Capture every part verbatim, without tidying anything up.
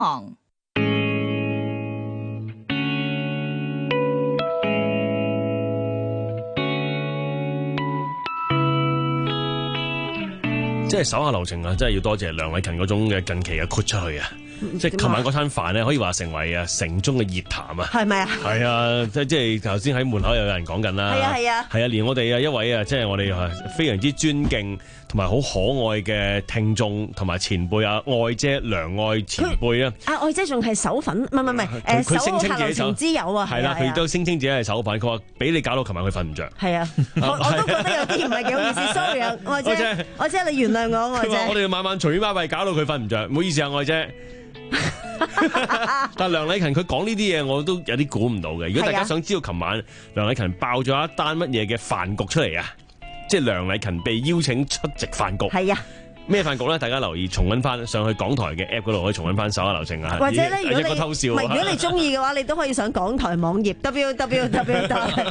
行。 即係手下留情啊！真係要多謝梁禮勤嗰種嘅近期嘅豁出去啊！即係琴晚嗰餐飯咧，可以話成為啊城中嘅熱談啊！ 係咪啊？ 係啊！即即係頭先喺門口有人講緊啦。 係啊係啊！ 係啊！連我哋啊一位啊，即係我哋啊非常之尊敬同埋好可愛嘅聽眾同埋前輩啊，愛姐梁愛前輩啊！ 啊愛姐仲係手粉，唔係唔係唔係誒， 佢聲稱手下留情之友啊！ 係啦，佢都聲稱自己係手粉。佢話俾你搞到琴晚佢瞓唔着。 係啊！我我都覺得有啲唔係幾好意思，sorry 啊，愛姐，愛姐你原諒我，愛姐。 我哋晚晚隨便巴閉搞到佢瞓唔着，唔好意思啊，愛姐。但梁禮勤佢講呢啲嘢，我都有啲估唔到嘅。如果大家想知道琴晚梁禮勤爆咗一單乜嘢嘅飯局出嚟啊，即係梁禮勤被邀請出席飯局。係啊。咩飯局咧？大家留意重溫翻上去港台嘅 app 嗰度，可以重溫翻手下留情啊！ 或者咧，如果你一個偷笑， 唔係如果你中意嘅話，你都可以上港台網頁 w w w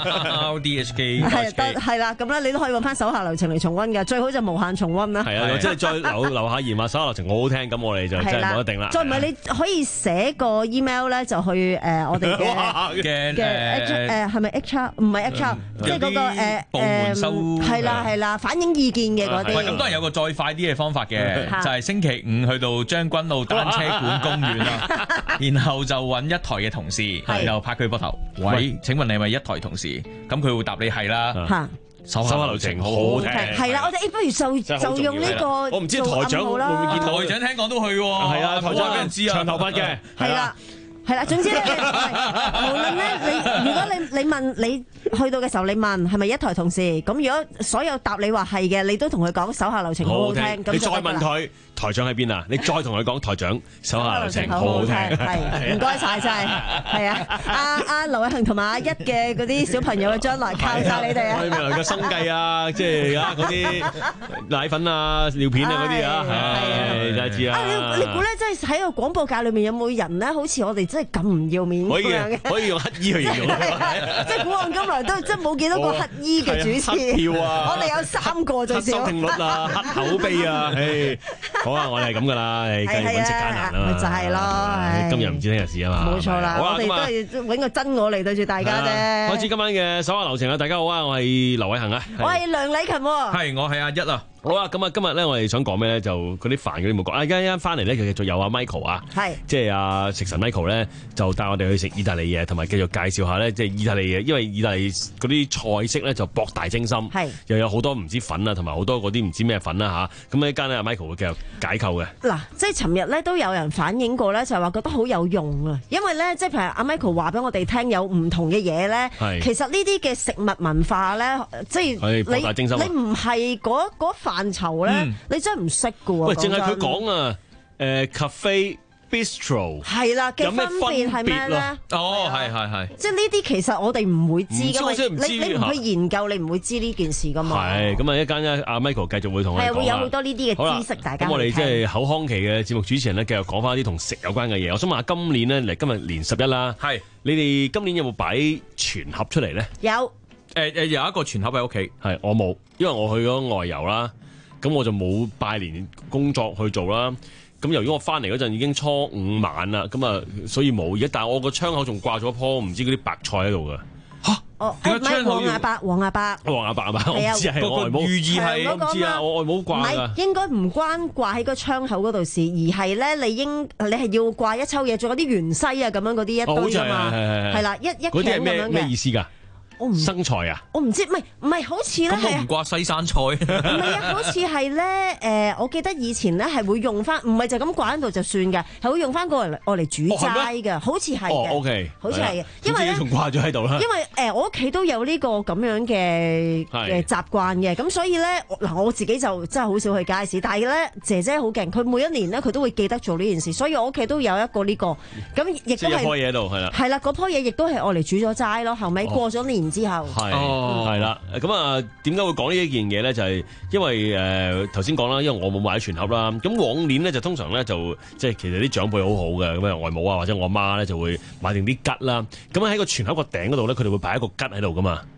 r d h k 係係啦，咁咧你都可以揾翻手下留情嚟重溫嘅，最好就無限重溫啦。 係啊，即係再留留下言話手下留情好好聽，咁我哋就真係冇得定啦。 再唔係你可以寫個 email 咧，就去誒我哋嘅嘅誒係咪 H R 唔係 H R， 即係嗰個誒部門收係啦係啦，反映意見嘅嗰啲。 咁當然有個再快啲嘅方法嘅，就係星期五去到將軍澳單車館公園啦，然後就揾一台嘅同事，然後拍佢膊頭，喂，請問你係咪一台同事？咁佢會答你係啦。手下留情好好聽。 係啦，我哋不如就就用呢個。 我唔知台長會唔會見台長聽講都去喎。係啊，台長俾人知啊，長頭髮嘅。 係啦。係啦，總之咧，無論咧，你如果你你問你去到嘅時候，你問係咪一台同事？咁如果所有答你話係嘅，你都同佢講手下留情好好聽。 你再問佢台長喺邊啊？你再同佢講台長手下留情好好聽。 係唔該晒真係，係啊！阿阿劉偉恒同埋阿一嘅嗰啲小朋友嘅將來靠晒你哋啊！ 我哋未來嘅生計啊，即係啊嗰啲奶粉啊、尿片啊嗰啲啊，係真係知啊！ 你你估咧，即係喺個廣播界裏面有冇人咧，好似我哋真係咁唔要面咁樣嘅？ 可以用乞衣去形容。 即係古往今來都真係冇幾多個乞衣嘅主持。 黑票啊！ 我哋有三個最少。 黑收聽率啊，黑口碑啊，唉，好啊，我哋係咁噶啦，梗係揾食艱難啊嘛。 就係咯， 今日唔知聽日事啊嘛。冇錯啦，我哋都係揾個真我嚟對住大家啫。 開始今晚嘅手下留情啊！大家好啊，我係劉偉恒啊， 我係梁禮勤。 係，我係阿一啊。 好啊，咁啊，今日咧我哋想講咩咧？就嗰啲飯嗰啲冇講。啊，一陣間翻嚟咧，繼續有阿 Michael 啊，係，即係阿食神 Michael 咧，就帶我哋去食意大利嘢，同埋繼續介紹下咧，即係意大利嘢。因為意大利嗰啲菜式咧就博大精深，係，又有好多唔知粉啊，同埋好多嗰啲唔知咩粉啦吓。咁呢一間咧，阿 Michael 會繼續解構嘅。嗱， 即係尋日咧都有人反映過咧，就係話覺得好有用啊。因為咧，即係譬如阿 Michael 話俾我哋聽，有唔同嘅嘢咧，其實呢啲嘅食物文化咧，即係博大精深， 你唔係嗰嗰範疇咧。你真係唔識㗎喎！ 喂，淨係佢講啊，誒 cafe bistro 係啦，嘅分別係咩咧？ 哦，係係係，即係呢啲其實我哋唔會知㗎嘛。 你你唔去研究，你唔會知呢件事㗎嘛。 係咁啊！一間咧，阿 Michael 繼續會同我哋講。 係會有好多呢啲嘅知識，大家咁我哋即係口腔期嘅節目主持人咧，繼續講翻啲同食有關嘅嘢。我想問下，今年咧嚟今日年十一啦，係你哋今年有冇擺全盒出嚟咧？ 有， 誒誒，有一個全盒喺屋企， 係我冇，因為我去咗外遊啦。咁我就冇拜年工作去做啦。咁由於我翻嚟嗰陣已經初五晚啦，咁啊所以冇。而家但係我個窗口仲掛咗一樖唔知嗰啲白菜喺度㗎。嚇！ 哦，唔係黃牙白，黃牙白， 黃牙白係嘛？我唔知係我外母。 寓意係我唔知啊，我外母掛㗎。 唔係應該唔關掛喺個窗口嗰度事，而係咧你應你係要掛一抽嘢，仲有啲芫茜啊咁樣嗰啲一堆㗎嘛。係啦，一一嗰啲係咩咩意思㗎？生菜啊？ 我唔知，唔係唔係，好似咧係。 咁我唔掛西生菜。唔係啊，好似係咧，誒，我記得以前咧係會用翻，唔係就咁掛喺度就算嘅，係會用翻過嚟愛嚟煮齋嘅，好似係嘅。 哦 ，OK， 好似係嘅，因為咧仲掛咗喺度啦。 因為誒，我屋企都有呢個咁樣嘅嘅習慣嘅，咁所以咧嗱，我自己就真係好少去街市，但係咧姐姐好勁，佢每一年咧佢都會記得做呢件事，所以我屋企都有一個呢個，咁亦都係。 一樖嘢喺度係啦。 係啦，嗰樖嘢亦都係愛嚟煮咗齋咯，後尾過咗年之後。 係，係啦，咁啊，點解會講呢一件嘢咧？就係因為誒頭先講啦，因為我冇買全盒啦。咁往年咧就通常咧就即係其實啲長輩好好嘅，咁啊外母啊或者我媽咧就會買定啲桔啦。咁喺個全盒個頂嗰度咧，佢哋會擺一個桔喺度噶嘛。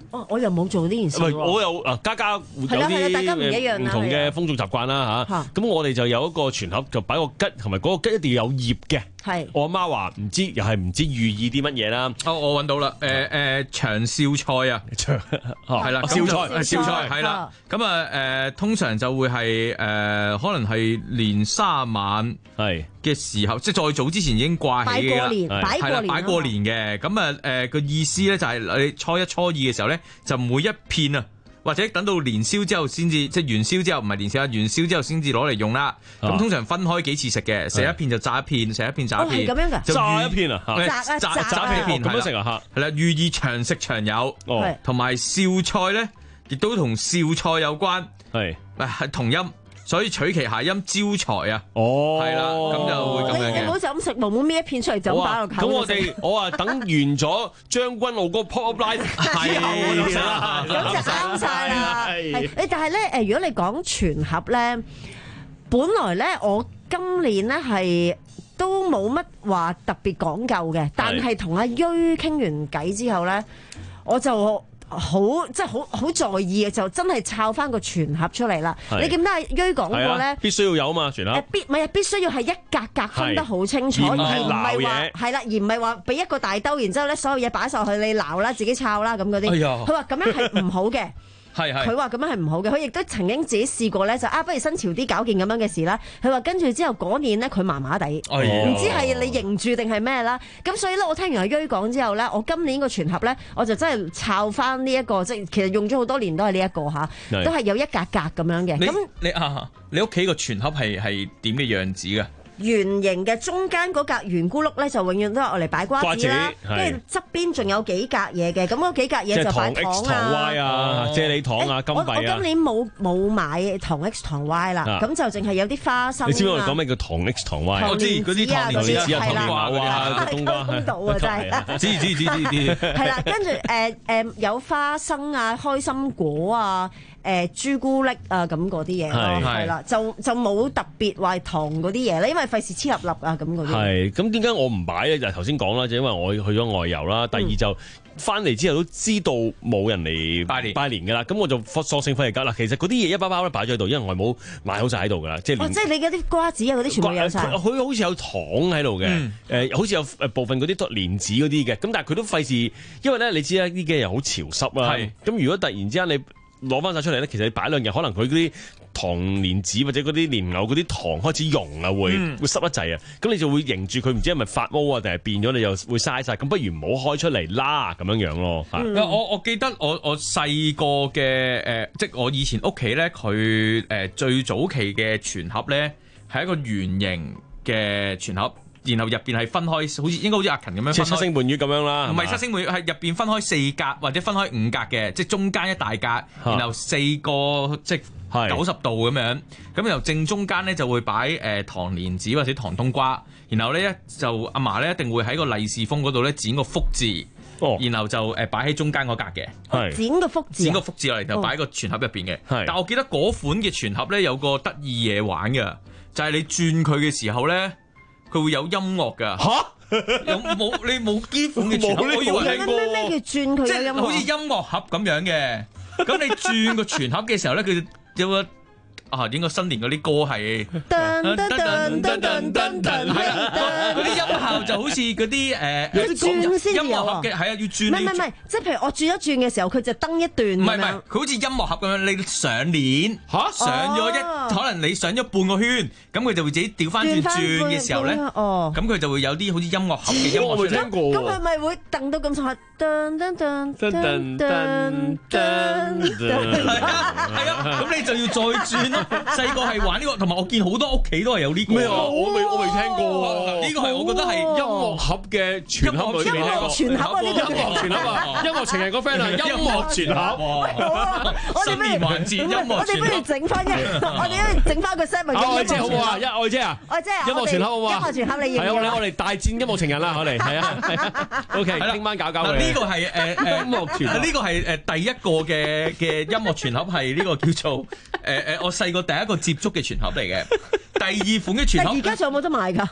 哦，我又冇做呢件事。 我有啊，家家有啲唔同嘅風俗習慣啦嚇。咁我哋就有一個全盒，就擺個桔，同埋嗰個桔一定要有葉嘅。係。我阿媽話唔知，又係唔知寓意啲乜嘢啦。 哦，我揾到啦。誒誒，長燒菜啊，長係啦，燒菜燒菜係啦。咁啊誒，通常就會係誒，可能係年卅晚係嘅時候，即係再早之前已經掛起嘅啦。 擺過年， 擺過年嘅。咁啊誒個意思咧就係你初一初二嘅時候咧，就每一片啊，或者等到年宵之後先至，即係元宵之後唔係年宵啊，元宵之後先至攞嚟用啦。咁、啊、通常分開幾次食嘅，食一片就炸一片，食一片炸一片。 哦，係咁樣㗎， 炸一片啊， 炸炸炸一片咁樣食啊，係啦，寓意長食長有。哦，同埋笑菜咧，亦都同笑菜有關，係係同音。所以取其諧音招財啊！哦，係啦，咁就會咁樣嘅。 你唔好就咁食，冇冇搣一片出嚟就咁擺落口。 咁我哋我話等完咗將軍澳嗰個 pop up line 係啦，咁就啱晒啦。係誒，但係咧誒，如果你講全盒咧，本來咧我今年咧係都冇乜話特別講究嘅，但係同阿芮傾完偈之後咧，我就。好即係好好在意嘅，就真係抄翻個全盒出嚟啦。你記唔記得阿芮講過咧？ 必須要有啊嘛，全盒。 必唔係啊？必須要係一格格分得好清楚，而唔係話係啦，而唔係話俾一個大兜，然之後咧所有嘢擺上去你撈啦，自己抄啦咁嗰啲。佢話咁樣係唔好嘅。係係，佢話咁樣係唔好嘅，佢亦都曾經自己試過咧，就啊，不如新潮啲搞件咁樣嘅事啦。佢話跟住之後嗰年咧，佢麻麻地，唔知係你認住定係咩啦。咁所以咧，我聽完阿芮講之後咧，我今年個全盒咧，我就真係抄翻呢一個，即係其實用咗好多年都係呢一個嚇，都係有一格格咁樣嘅。咁你啊，你屋企個全盒係係點嘅樣子㗎？ 圓形嘅，中間嗰格圓咕碌咧就永遠都係我嚟擺瓜子啦，跟住側邊仲有幾格嘢嘅，咁嗰幾格嘢就擺糖啊、啫喱糖啊、金幣啊。 我今年冇冇買糖 X 糖 Y 啦，咁就淨係有啲花生。 你知唔知我哋講咩叫糖 X 糖 Y？ 我知嗰啲糖蓮子啊、糖蓮藕啊、冬瓜啊，真係。 知知知知知。 係啦，跟住誒誒有花生啊、開心果啊。誒朱古力啊咁嗰啲嘢咯，係啦，就就冇特別話糖嗰啲嘢咧，因為費事黐粒粒啊咁嗰啲。係， 咁點解我唔擺咧？就係頭先講啦，就因為我去咗外遊啦。第二就翻嚟之後都知道冇人嚟拜年拜年㗎啦，咁我就索性費嚟㗎啦。其實嗰啲嘢一包包咧擺咗喺度，因為外母買好晒喺度㗎啦，即係哦，即係你嗰啲瓜子啊嗰啲全部有晒。 佢好似有糖喺度嘅，誒好似有誒部分嗰啲蓮子嗰啲嘅，咁但係佢都費事，因為咧你知啦，呢幾日好潮濕啦，咁如果突然之間你攞翻晒出嚟咧，其實你擺兩日，可能佢嗰啲糖蓮子或者嗰啲蓮藕嗰啲糖開始溶啊，會、嗯、會濕一滯啊，咁你就會凝住佢，唔知係咪發毛啊，定係變咗，你又會嘥晒，咁不如唔好開出嚟啦，咁樣樣咯。 嗯、我我記得我我細個嘅誒，即係我以前屋企咧，佢誒最早期嘅全盒咧係一個圓形嘅全盒。然後入邊係分開，好似應該好似阿勤咁樣， 即係七星伴月咁樣啦。 唔係七星伴月，係入邊分開四格或者分開五格嘅，即係中間一大格，啊、然後四個即係九十度咁樣。咁是由正中間咧就會擺誒、呃、糖蓮子或者糖冬瓜，然後咧就阿嫲咧一定會喺個利是封嗰度咧剪個福字，哦、然後就誒擺喺中間嗰格嘅， 是剪個福字， 剪個福字落嚟就擺喺個全盒入邊嘅。 是但我記得嗰款嘅全盒咧有個得意嘢玩嘅，就係、是、你轉佢嘅時候咧。佢會有音樂㗎嚇，有冇你冇呢款嘅全盒？我以為咩咩咩叫轉佢有音樂？ 即係好似音樂盒咁樣嘅。咁你轉個全盒嘅時候咧，佢有個啊，應該新年嗰啲歌係噔噔噔噔噔噔噔，係啊，嗰啲音效就好似嗰啲誒， 要轉先有啊， 係啊，要轉。 唔係唔係，即係譬如我轉一轉嘅時候，佢就登一段。 唔係唔係，佢好似音樂盒咁樣，你上鏈嚇上咗一，可能你上咗半個圈，咁佢就會自己調翻轉轉嘅時候咧，哦，咁佢就會有啲好似音樂盒嘅音樂出嚟。 咁佢咪會噔到咁上下，噔噔噔噔噔噔噔， 係啊係啊，咁你就要再轉。細個係玩呢個，同埋我見好多屋企都係有呢個。 咩啊？我未我未聽過。 呢個係我覺得係音樂盒嘅全盒裏邊聽過。 全盒啊！呢個音樂全盒啊！音樂情人個 friend 啊！音樂全盒。 新年環節音樂全盒。 我哋不如整翻一，我哋不如整翻個 set 咪。 愛姐好唔好啊？一愛姐啊！ 愛姐啊！ 音樂全盒好唔好啊？ 音樂全盒你認唔認？ 係啊！我哋我哋大戰音樂情人啦！我哋係啊係啊。OK，聽晚搞搞佢。 呢個係誒誒音樂全盒。呢個係誒第一個嘅嘅音樂全盒係呢個叫做誒誒我細個第一個接觸嘅全盒嚟嘅，第二款嘅全盒， 而家仲有冇得賣㗎？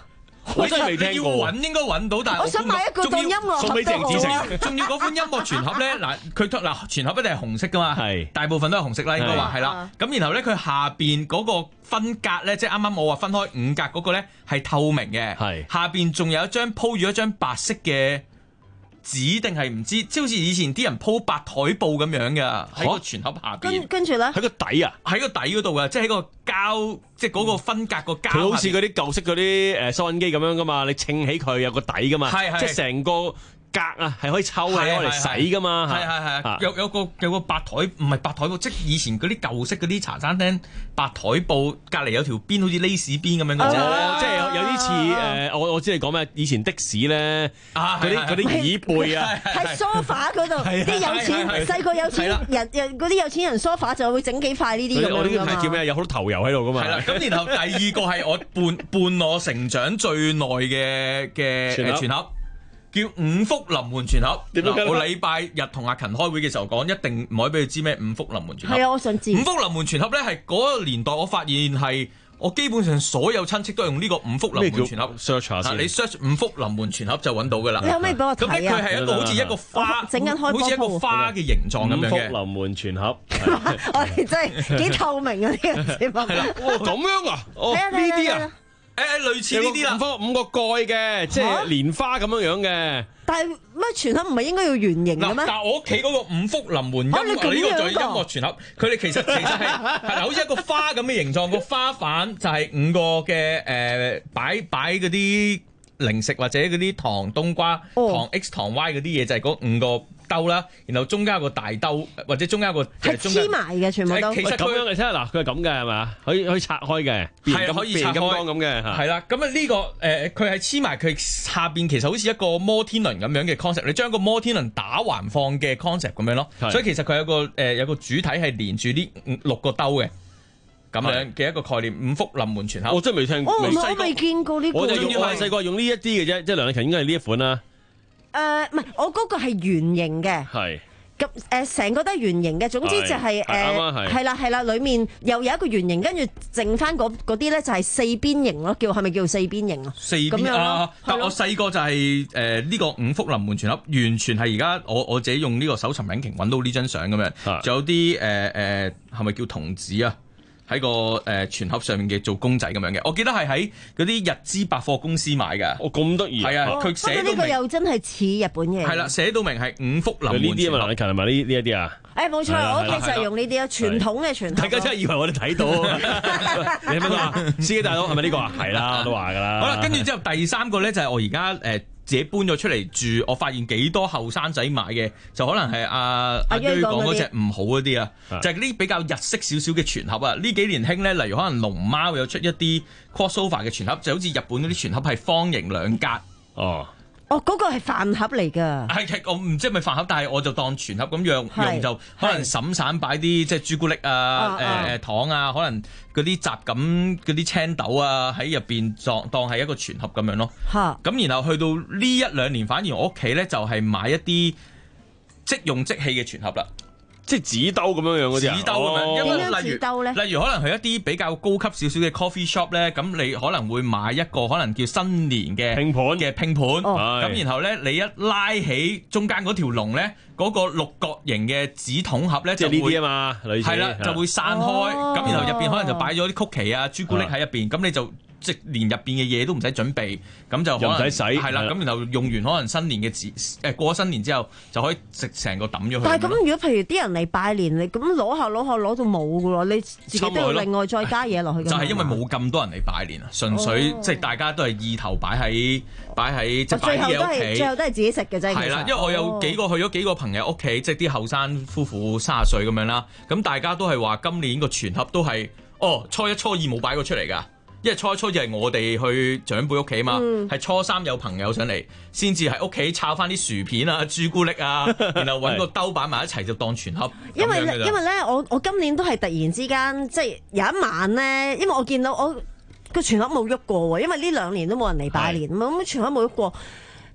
我真係未聽過。 要揾應該揾到，但係我想買一個當音樂盒都好啊。 仲要嗰款音樂全盒咧，嗱佢嗱全盒一定係紅色噶嘛， 係大部分都係紅色啦，應該話係啦。咁然後咧，佢下邊嗰個分隔咧，即係啱啱我話分開五格嗰個咧係透明嘅，係下邊仲有一張鋪住一張白色嘅紙定係唔知，即係好似以前啲人鋪白台布咁樣嘅，喺個全盒下邊。 跟跟住咧， 喺個底啊， 喺個底嗰度嘅，即係喺個膠，即係嗰個分隔個膠。佢好似嗰啲舊式嗰啲誒收音機咁樣噶嘛，你稱起佢有個底噶嘛，即係成個格啊係可以抽起攞嚟洗噶嘛。 係係係，有有個有個白台，唔係白台布，即係以前嗰啲舊式嗰啲茶餐廳白台布，隔離有條邊好似 lace 邊咁樣嘅啫， 即係有有啲似誒，我我知你講咩？以前的士咧，嗰啲嗰啲椅背啊， 喺 sofa 嗰度，啲有錢細個有錢人人嗰啲有錢人 sofa 就會整幾塊呢啲咁樣㗎嘛。我呢啲係叫咩？有好多頭油喺度噶嘛。 係啦，咁然後第二個係我伴伴我成長最耐嘅嘅全盒。叫五福臨門全盒。我禮拜日同阿勤開會嘅時候講，一定唔可以俾佢知咩五福臨門全盒。 係啊，我想知。 五福臨門全盒咧係嗰個年代，我發現係我基本上所有親戚都係用呢個五福臨門全盒。 search 下先， 你 search 五福臨門全盒就揾到㗎啦。 你可唔可以俾我睇啊？ 咁咧佢係一個好似一個花， 整緊開波鋪， 好似一個花嘅形狀咁樣嘅。 五福臨門全盒， 我哋真係幾透明啊！呢個節目係啦，咁樣啊？哦，呢啲啊。 誒誒，類似呢啲啦， 五個蓋嘅，即係蓮花咁樣樣嘅。 但係乜全盒唔係應該要圓形嘅咩？ 但係我屋企嗰個五福臨門音樂呢個就係音樂全盒，佢哋其實其實係係好似一個花咁嘅形狀，個花瓣就係五個嘅誒擺擺嗰啲零食或者嗰啲糖冬瓜、糖 X 糖 Y 嗰啲嘢，就係嗰五個兜啦，然後中間有個大兜，或者中間有個係黐埋嘅，全部都。 其實咁樣嚟睇下，嗱，佢係咁嘅係嘛？可以可以拆開嘅， 係可以拆開咁嘅。 係啦，咁啊呢個誒，佢係黐埋，佢下邊其實好似一個摩天輪咁樣嘅 concept，你將個摩天輪打橫放嘅 concept 咁樣咯。所以其實佢有個誒有個主體係連住呢六個兜嘅咁樣嘅一個概念。五福臨門全盒， 我真係未聽過， 我未見過呢個。 我就用我細個用呢一啲嘅啫，即係梁禮勤應該係呢一款啦。 誒唔係，我嗰個係圓形嘅， 係咁誒成個都係圓形嘅。總之就係誒係啦係啦，裡面又有一個圓形，跟住剩翻嗰嗰啲咧就係四邊形咯，叫係咪叫四邊形啊？ 四邊啊！但我細個就係誒呢個五福臨門全盒，完全係而家我我自己用呢個搜尋引擎揾到呢張相咁樣，仲有啲誒誒係咪叫童子啊？喺個誒全盒上面嘅做公仔咁樣嘅，我記得係喺嗰啲日資百貨公司買㗎。 哦，咁得意。係啊，佢寫到明。 呢個又真係似日本嘢。 係啦，寫到明係五福臨門全盒。呢啲啊嘛，梁禮勤係咪呢呢一啲啊？ 誒冇錯，我屋企就係用呢啲啊，傳統嘅傳統。 大家真係以為我哋睇到。你係咪話司機大佬係咪呢個啊？係啦，我都話㗎啦。 好啦，跟住之後第三個咧就係我而家誒自己搬咗出嚟住，我發現幾多後生仔買嘅，就可能係阿阿鋥講嗰隻唔好嗰啲啊，就係呢啲比較日式少少嘅全盒啊。呢幾年興咧，例如可能龍貓有出一啲 crossover 嘅全盒，就好似日本嗰啲全盒係方形兩格。 哦。 哦，嗰、那個係飯盒嚟㗎。 係，我唔知係咪飯盒，但係我就當全盒咁用，用就可能散散擺啲即係朱古力啊、誒誒、呃、糖啊，可能嗰啲雜錦嗰啲青豆啊喺入邊當當係一個全盒咁樣咯。嚇！咁然後去到呢一兩年，反而我屋企咧就係買一啲即用即棄嘅全盒啦。 即係紙兜咁樣樣嗰啲紙兜咁樣， 因為例如例如可能係一啲比較高級少少嘅 coffee shop 咧，咁你可能會買一個可能叫新年嘅拼盤嘅拼盤，咁、 哦、 然後咧你一拉起中間嗰條龍咧，嗰、嗰個六角形嘅紙筒盒咧就會係嘛，係啦，就會散開，咁、哦、然後入邊可能就擺咗啲曲奇啊、朱古力喺入邊，咁、哦、你就。即係連入邊嘅嘢都唔使準備，咁就可能唔使洗， 係啦。咁然後用完可能新年嘅紙，誒過咗新年之後就可以食成個抌咗佢。 但係咁，如果譬如啲人嚟拜年，你咁攞下攞下攞到冇噶喎，你自己都要另外再加嘢落去。 就係因為冇咁多人嚟拜年啊，純粹即係大家都係意頭擺喺擺喺即係擺喺屋企。 最後都係自己食嘅啫。 係啦，因為我有幾個去咗幾個朋友屋企，即係啲後生夫婦三十歲咁樣啦。咁大家都係話今年個全盒都係哦，初一初二冇擺過出嚟㗎。因為初一初二係我哋去長輩屋企嘛，係、嗯、初三有朋友上嚟，先至喺屋企炒翻啲薯片啊、朱古力啊，然後揾個兜擺埋一齊就當全盒。 因為因為咧，我我今年都係突然之間，即係有一晚咧，因為我見到我個全盒冇喐過喎，因為呢兩年都冇人嚟拜年，咁全盒冇喐過。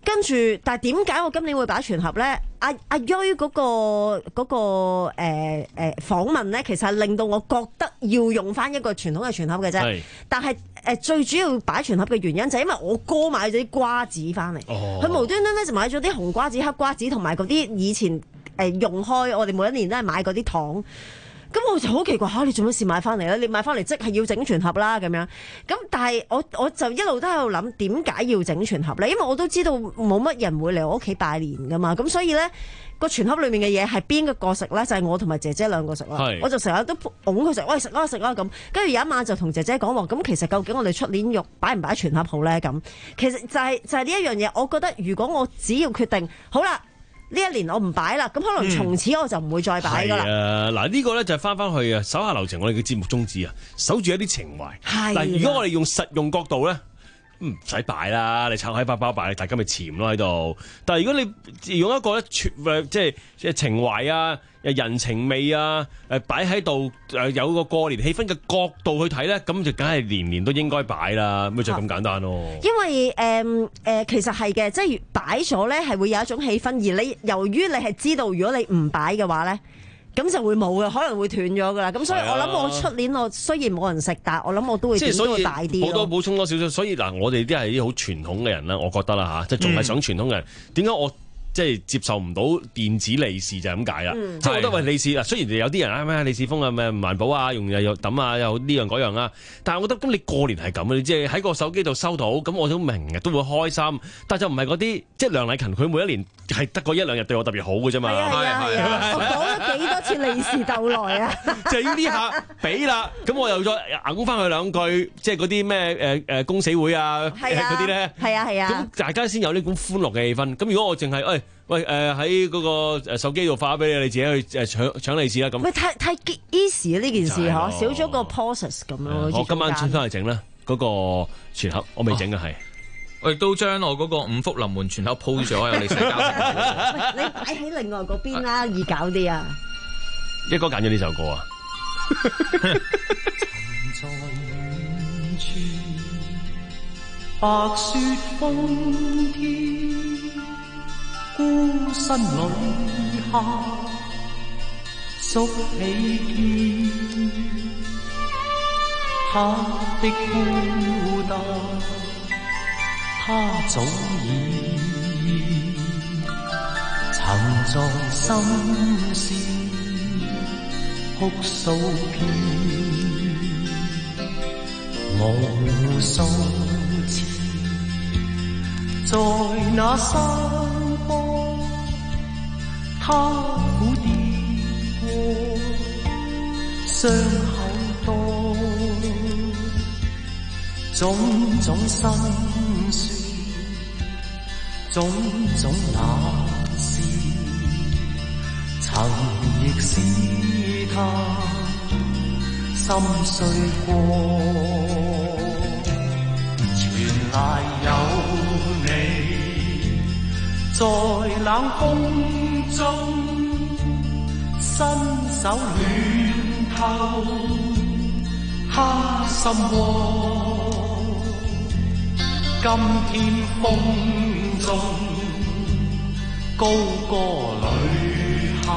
跟住，但係點解我今年會擺全盒咧？阿阿芮嗰個嗰、嗰個誒誒訪問咧，其實係令到我覺得要用翻一個傳統嘅全盒嘅啫。但係誒、呃、最主要擺全盒嘅原因就係因為我哥買咗啲瓜子翻嚟，佢、哦、無端端咧就買咗啲紅瓜子、黑瓜子同埋嗰啲以前誒、呃、用開，我哋每一年都係買嗰啲糖。咁我就好奇怪嚇、啊，你做乜事買翻嚟咧？你買翻嚟即係要整全盒啦咁樣。咁但係我我就一路都喺度諗點解要整全盒咧？因為我都知道冇乜人會嚟我屋企拜年噶嘛。咁所以咧個全盒裡面嘅嘢係邊個食咧？就係、是、我同埋姐姐兩個食啦。我就成日都擁佢食，喂食啦食啦咁。跟住有一晚就同姐姐講話，咁其實究竟我哋出年肉擺唔擺全盒好咧？咁其實就係、是、就係呢一樣嘢。我覺得如果我只要決定好啦。呢一年我唔擺啦，咁可能從此我就唔會再擺噶啦。 嗱、啊、呢、呢個咧就係翻翻去啊，手下留情我哋嘅節目宗旨啊，守住一啲情懷。嗱，如果我哋用實用角度咧，唔使擺啦，你拆開包包擺，大家咪潛咯喺度。但係如果你用一個咧，即係即係情懷啊、人情味啊，誒擺喺度誒有個過年氣氛嘅角度去睇咧，咁就梗係年年都應該擺啦，咪就咁簡單咯。 因為誒誒、呃呃，其實係嘅，即係擺咗咧係會有一種氣氛，而你由於你係知道，如果你唔擺嘅話咧。咁就會冇嘅，可能會斷咗噶啦。咁所以我諗我出年我雖然冇人食，但係我諗我都會點都會大啲。 好多補充多少少，所以嗱，我哋啲係啲好傳統嘅人啦，我覺得啦吓，即係仲係想傳統嘅人。點解我？即係接受唔到電子利是就係咁解啦，嗯、即係我覺得喂利是嗱，雖然有啲人啊咩利是封啊咩唔環保啊，用又又抌啊，又呢樣嗰樣啊，但係我覺得咁你過年係咁，你即係喺個手機度收到，咁我都明日都會開心，但係就唔係嗰啲即係梁麗勤佢每一年係得個一兩日對我特別好嘅啫嘛。係啊係啊係啊！我講咗幾多次利是逗來啊！就係呢下俾啦，咁我又再揞翻佢兩句，即係嗰啲咩誒誒公死會啊嗰啲咧，係啊係啊，咁大家先有呢種歡樂嘅氣氛。咁如果我淨係誒。喂，誒喺嗰個手機度發俾你，你自己去誒搶搶利是啦咁。喂，太太 easy 啊呢件事嗬，少咗個 process 咁咯。我今晚先翻嚟整啦，嗰個全盒我未整嘅係。 我亦都將我嗰個五福臨門全盒鋪咗有利是交。 你擺喺另外嗰邊啦，易搞啲啊。 一哥揀咗呢首歌啊。 白雪封天。孤身旅客宿起見，他的孤單他早已曾在心事哭訴遍，無數次在那山他苦跌過，傷口多，種種辛酸，種種難事，曾亦使他心碎過，全賴有你在冷風中伸手暖透他心窩，今天風中高歌旅客，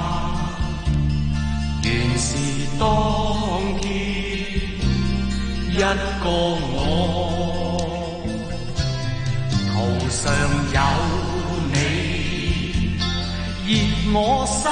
原是當天一個我，途上有熱我心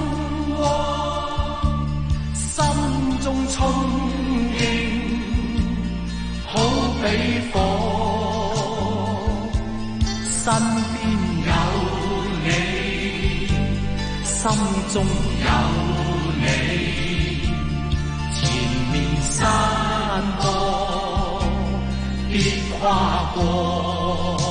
窩，心中憧憬好比火，身邊有你，心中有你，前面山坡必跨過。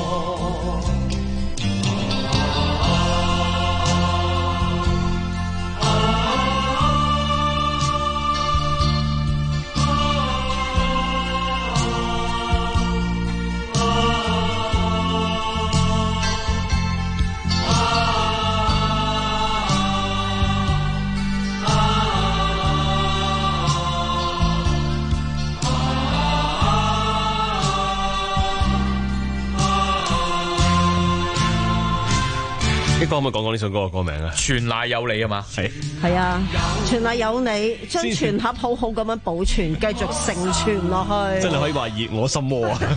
Mick 哥可唔可以講講呢首歌嘅歌名啊？ 全賴有你啊嘛， 係係啊，全賴有你，將全盒好好咁樣保存，繼續承傳落去。 真係可以話熱我心窩啊！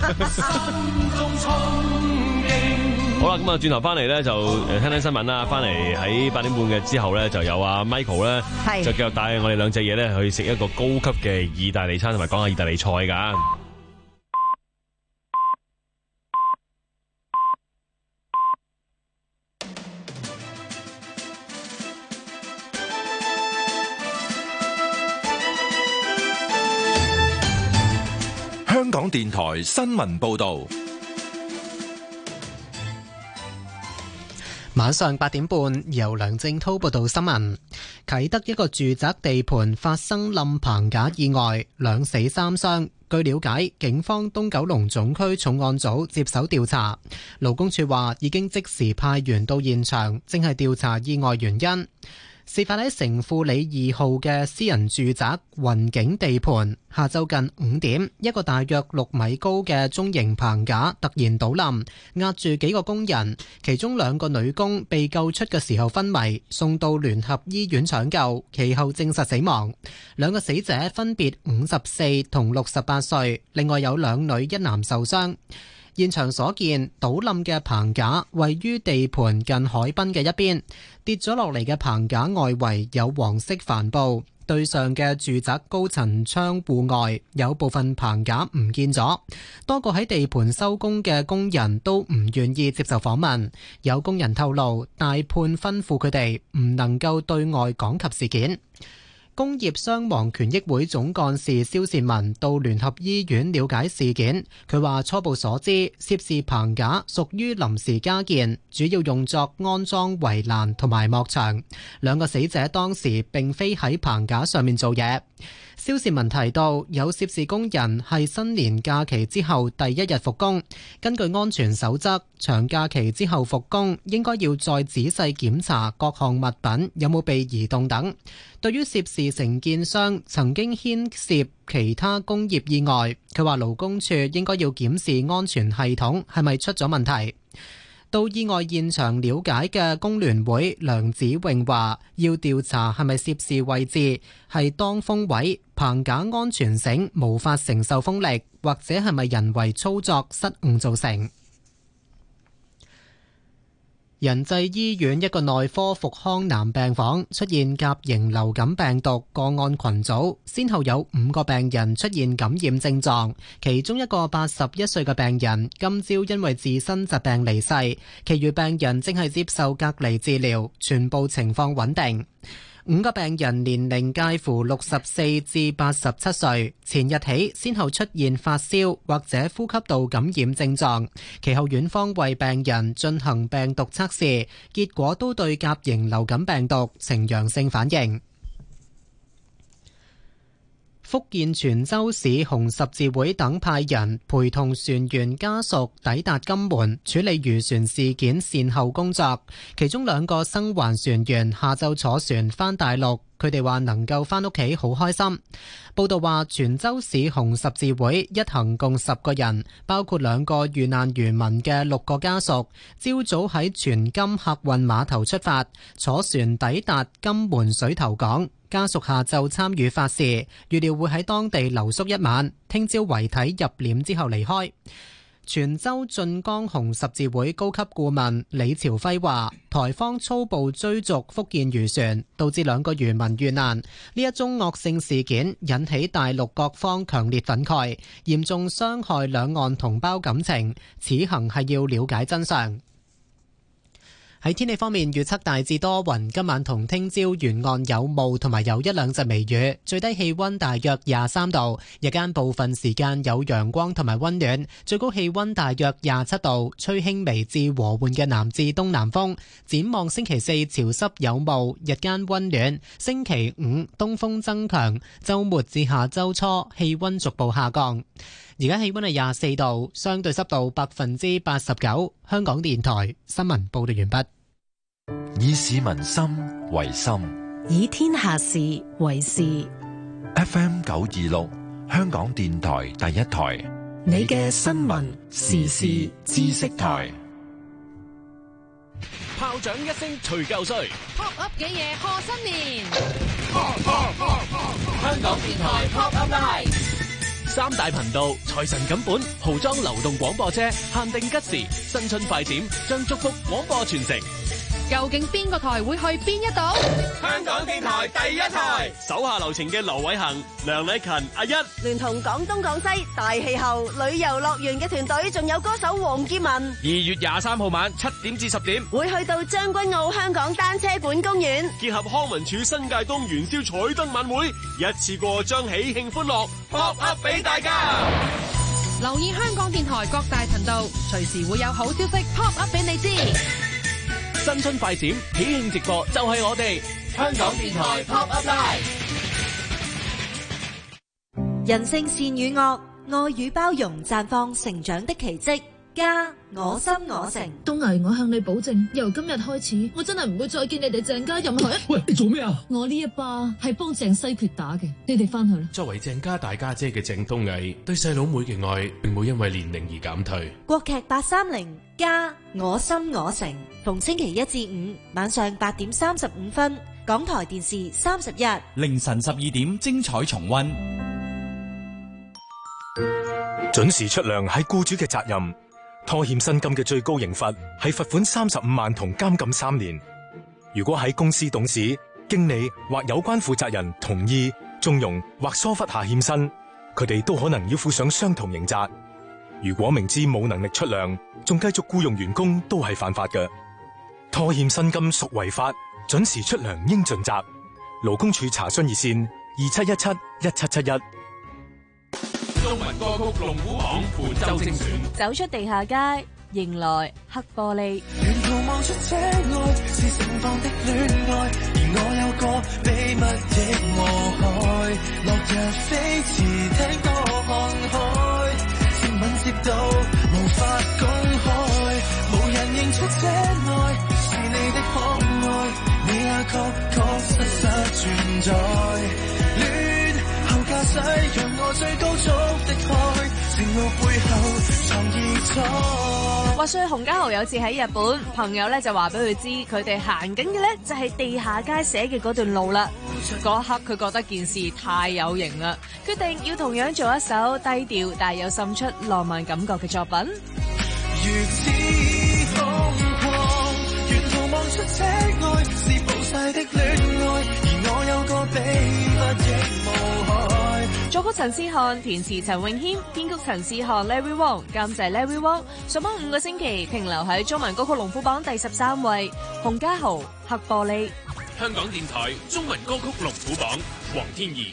好啦，咁啊，轉頭翻嚟咧就誒聽聽新聞啦。翻嚟喺八點半嘅之後咧，就有阿 Michael 咧，就繼續帶我哋兩隻嘢咧去食一個高級嘅意大利餐，同埋講下意大利菜噶。 香港電台新聞報道。 晚上八點半，由梁正滔報道新聞。啟德一個住宅地盤發生冧棚架意外，兩死三傷。據了解，警方東九龍總區重案組接手調查。勞工處話已經即時派員到現場，正係調查意外原因。事發喺城富里二號嘅私人住宅雲景地盤，下晝近五點，一個大約六米高嘅中型棚架突然倒冧，壓住幾個工人，其中兩個女工被救出嘅時候昏迷，送到聯合醫院搶救，其後證實死亡。兩個死者分別五十四同六十八歲，另外有兩女一男受傷。現場所見，倒冧嘅棚架位於地盤近海濱嘅一邊，跌咗落嚟嘅棚架外圍有黃色帆布，對上嘅住宅高層窗戶外有部分棚架唔見咗。多個喺地盤收工嘅工人都唔願意接受訪問，有工人透露，大判吩咐佢哋唔能夠對外講及事件。工業傷亡權益會總幹事蕭善文到聯合醫院了解事件，佢話初步所知，涉事棚架屬於臨時加建，主要用作安裝圍欄同埋幕牆。兩個死者當時並非喺棚架上面做嘢。蕭善文提到，有涉事工人係新年假期之後第一日復工，根據安全守則，長假期之後復工應該要再仔細檢查各項物品有冇被移動等。對於涉事承建商曾經牽涉其他工業意外，佢話勞工處應該要檢視安全系統係咪出咗問題。到意外現場了解嘅工聯會梁子穎話，要調查係咪涉事位置係當風位，棚架安全繩無法承受風力，或者係咪人為操作失誤造成。仁濟醫院一個內科復康男病房出現甲型流感病毒個案群組，先後有五個病人出現感染症狀，其中一個八十一歲嘅病人今朝因為自身疾病離世，其餘病人正係接受隔離治療，全部情況穩定。五個病人年齡介乎六十四至八十七歲，前日起先後出現發燒或者呼吸道感染症狀，其後院方為病人進行病毒測試，結果都對甲型流感病毒呈陽性反應。福建泉州市紅十字會等派人陪同船員家屬抵達金門處理漁船事件善後工作，其中兩個生還船員下晝坐船返大陸，佢哋話能夠返屋企好開心。報道話，泉州市紅十字會一行共十個人，包括兩個遇難漁民嘅六個家屬，朝早喺全金客運碼頭出發，坐船抵達金門水頭港。家屬下晝參與法事，預料會喺當地留宿一晚，聽朝遺體入殮之後離開。泉州晉江紅十字會高級顧問李朝輝話，台方粗暴追逐福建漁船，導致兩個漁民遇難，呢一宗惡性事件引起大陸各方強烈憤慨，嚴重傷害兩岸同胞感情，此行係要了解真相。喺天氣方面，預測大致多雲，今晚同聽朝沿岸有霧，同埋有一兩陣微雨，最低氣溫大約廿三度，日間部分時間有陽光同埋溫暖，最高氣溫大約廿七度，吹輕微至和緩嘅南至東南風。展望星期四潮濕有霧，日間溫暖，星期五東風增強，週末至下週初氣溫逐步下降。而家氣溫係廿四度，相對濕度百分之八十九。香港電台新聞報道完畢。 以市民心為心， 以天下事為事。 F M 九二六，香港電台第一台， 你嘅新聞時事知識台。 炮仗一聲除舊歲 ，pop up 嘅嘢賀新年。 香港電台 Pop Up Live， 三大頻道財神錦本豪裝流動廣播車限定吉時新春快閃，將祝福廣播全城。 究竟邊個台會去邊一度？ 香港電台第一台， 手下留情嘅劉偉恒、梁禮勤、阿一， 聯同廣東廣西大氣候旅遊樂園嘅團隊，仲有歌手黃劍文。 二月廿三號晚七點至十點， 會去到將軍澳香港單車館公園， 結合康文署新界東元宵彩燈晚會，一次過將喜慶歡樂 pop up 俾大家。 留意香港電台各大頻道，隨時會有好消息 pop up 俾你知。 新春快閃喜慶直播就係我哋香港電台 Pop Up Live。 人性善與惡，愛與包容，綻放成長的奇蹟。家我心我城， 東毅，我向你保證，由今日開始，我真係唔會再見你哋鄭家任何一。 喂，你做咩啊？ 我呢一巴係幫鄭西決打嘅，你哋翻去啦。 作為鄭家大家姐嘅鄭東毅，對細佬妹嘅愛，並冇因為年齡而減退。 國劇八三零，家我心我城，逢星期一至五晚上八點三十五分，港台電視三十一， 凌晨十二點精彩重溫。 準時出糧係僱主嘅責任。拖欠薪金嘅最高刑罰係罰款三十五萬同監禁三年。如果喺公司董事、經理或有關負責人同意、縱容或疏忽下欠薪，佢哋都可能要負上相同刑責。如果明知冇能力出糧，仲繼續僱用員工，都係犯法嘅。拖欠薪金屬違法，準時出糧應盡責。勞工處查詢熱線二七一七一七七一。 中文歌曲龍虎榜伴奏精選， 走出地下街，迎來黑玻璃。 沿途望出這愛是盛放的戀愛，而我有個秘密亦無害。落日飛馳，聽歌看海，接吻接到無法公開，無人認出這愛是你的可愛，你也確確實實存在。後駕駛讓我最高速的開，情路背後藏意在。 話說洪家豪有次喺日本，朋友咧就話俾佢知，佢哋行緊嘅咧就係地下街寫嘅嗰段路啦。嗰一刻佢覺得件事太有型啦，決定要同樣做一首低調但有滲出浪漫感覺嘅作品。 如此瘋狂，沿途望出這愛是暴逝的戀愛，而我有個秘密亦無害。 作曲陳思翰，填詞陳詠謙，編曲陳思翰 Larry Wong， 監製 Larry Wong。上榜五個星期，停留喺中文歌曲龍虎榜第十三位。洪家豪黑玻璃。 香港電台中文歌曲龍虎榜，黃天怡。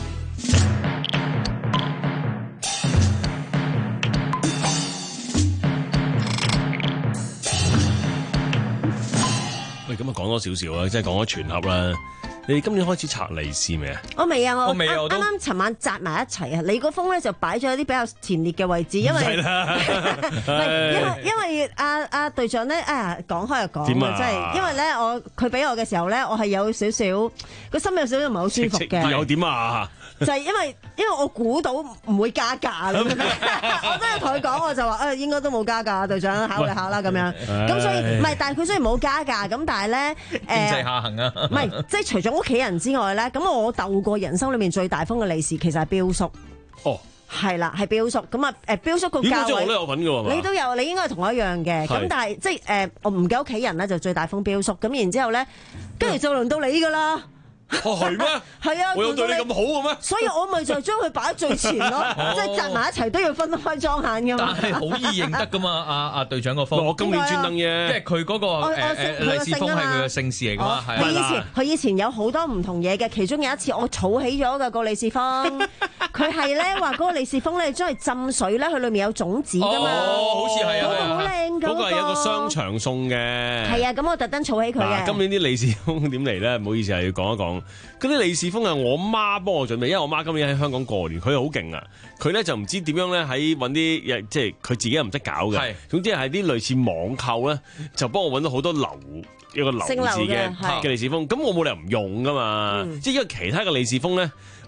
喂，咁啊講多少少啦，即係講咗全盒啦。你哋今年開始拆利是未啊？ 我未啊，我未啊，我啱啱尋晚紮埋一齊啊！你個封咧就擺咗啲比較前列嘅位置，因為係啦， 因為因為阿阿隊長咧啊講開又講啊，即係因為咧我佢俾我嘅時候咧，我係有少少個心有少少唔係好舒服嘅。 又點啊？ 就係因為因為我估到唔會加價啦，我都有同佢講，我就話誒應該都冇加價，隊長考慮下啦咁樣。咁所以唔係，但係佢雖然冇加價，咁但係咧誒經濟下行啊， 唔係即係除咗屋企人之外咧，咁我鬥過人生裏面最大封嘅利是，其實係標叔。 哦， 係啦，係標叔。咁啊誒標叔個價位， 我都有份㗎喎。 你都有，你應該係同我一樣嘅。咁但係即係誒我唔計屋企人咧，就最大封標叔。咁然之後咧，跟住就輪到你㗎啦。 哦，係咩？ 係啊， 我有對你咁好嘅咩？ 所以我咪就將佢擺喺最前咯，即係集埋一齊都要分開裝限㗎嘛。 但係好易認得㗎嘛，阿阿隊長個封。 我今年專登嘅， 因為佢嗰個誒誒利是封係佢嘅姓氏嚟㗎嘛，係佢以前佢以前有好多唔同嘢嘅，其中有一次我儲起咗嘅個利是封，佢係咧話嗰個利是封咧將佢浸水咧，佢裏面有種子㗎嘛。 哦，好似係啊， 嗰個好靚㗎。 嗰個係有個商場送嘅。 係啊，咁我特登儲起佢嘅。 今年啲利是封點嚟咧？唔好意思，係要講一講。嗰啲利是封係我媽幫我準備，因為我媽今年喺香港過年，佢好勁啊！佢咧就唔知點樣咧喺揾啲，即係佢自己又唔識搞嘅。係，總之係啲類似網購咧，就幫我揾到好多樓一個樓字嘅嘅利是封。咁我冇理由唔用噶嘛，嗯、即係因為其他嘅利是封咧，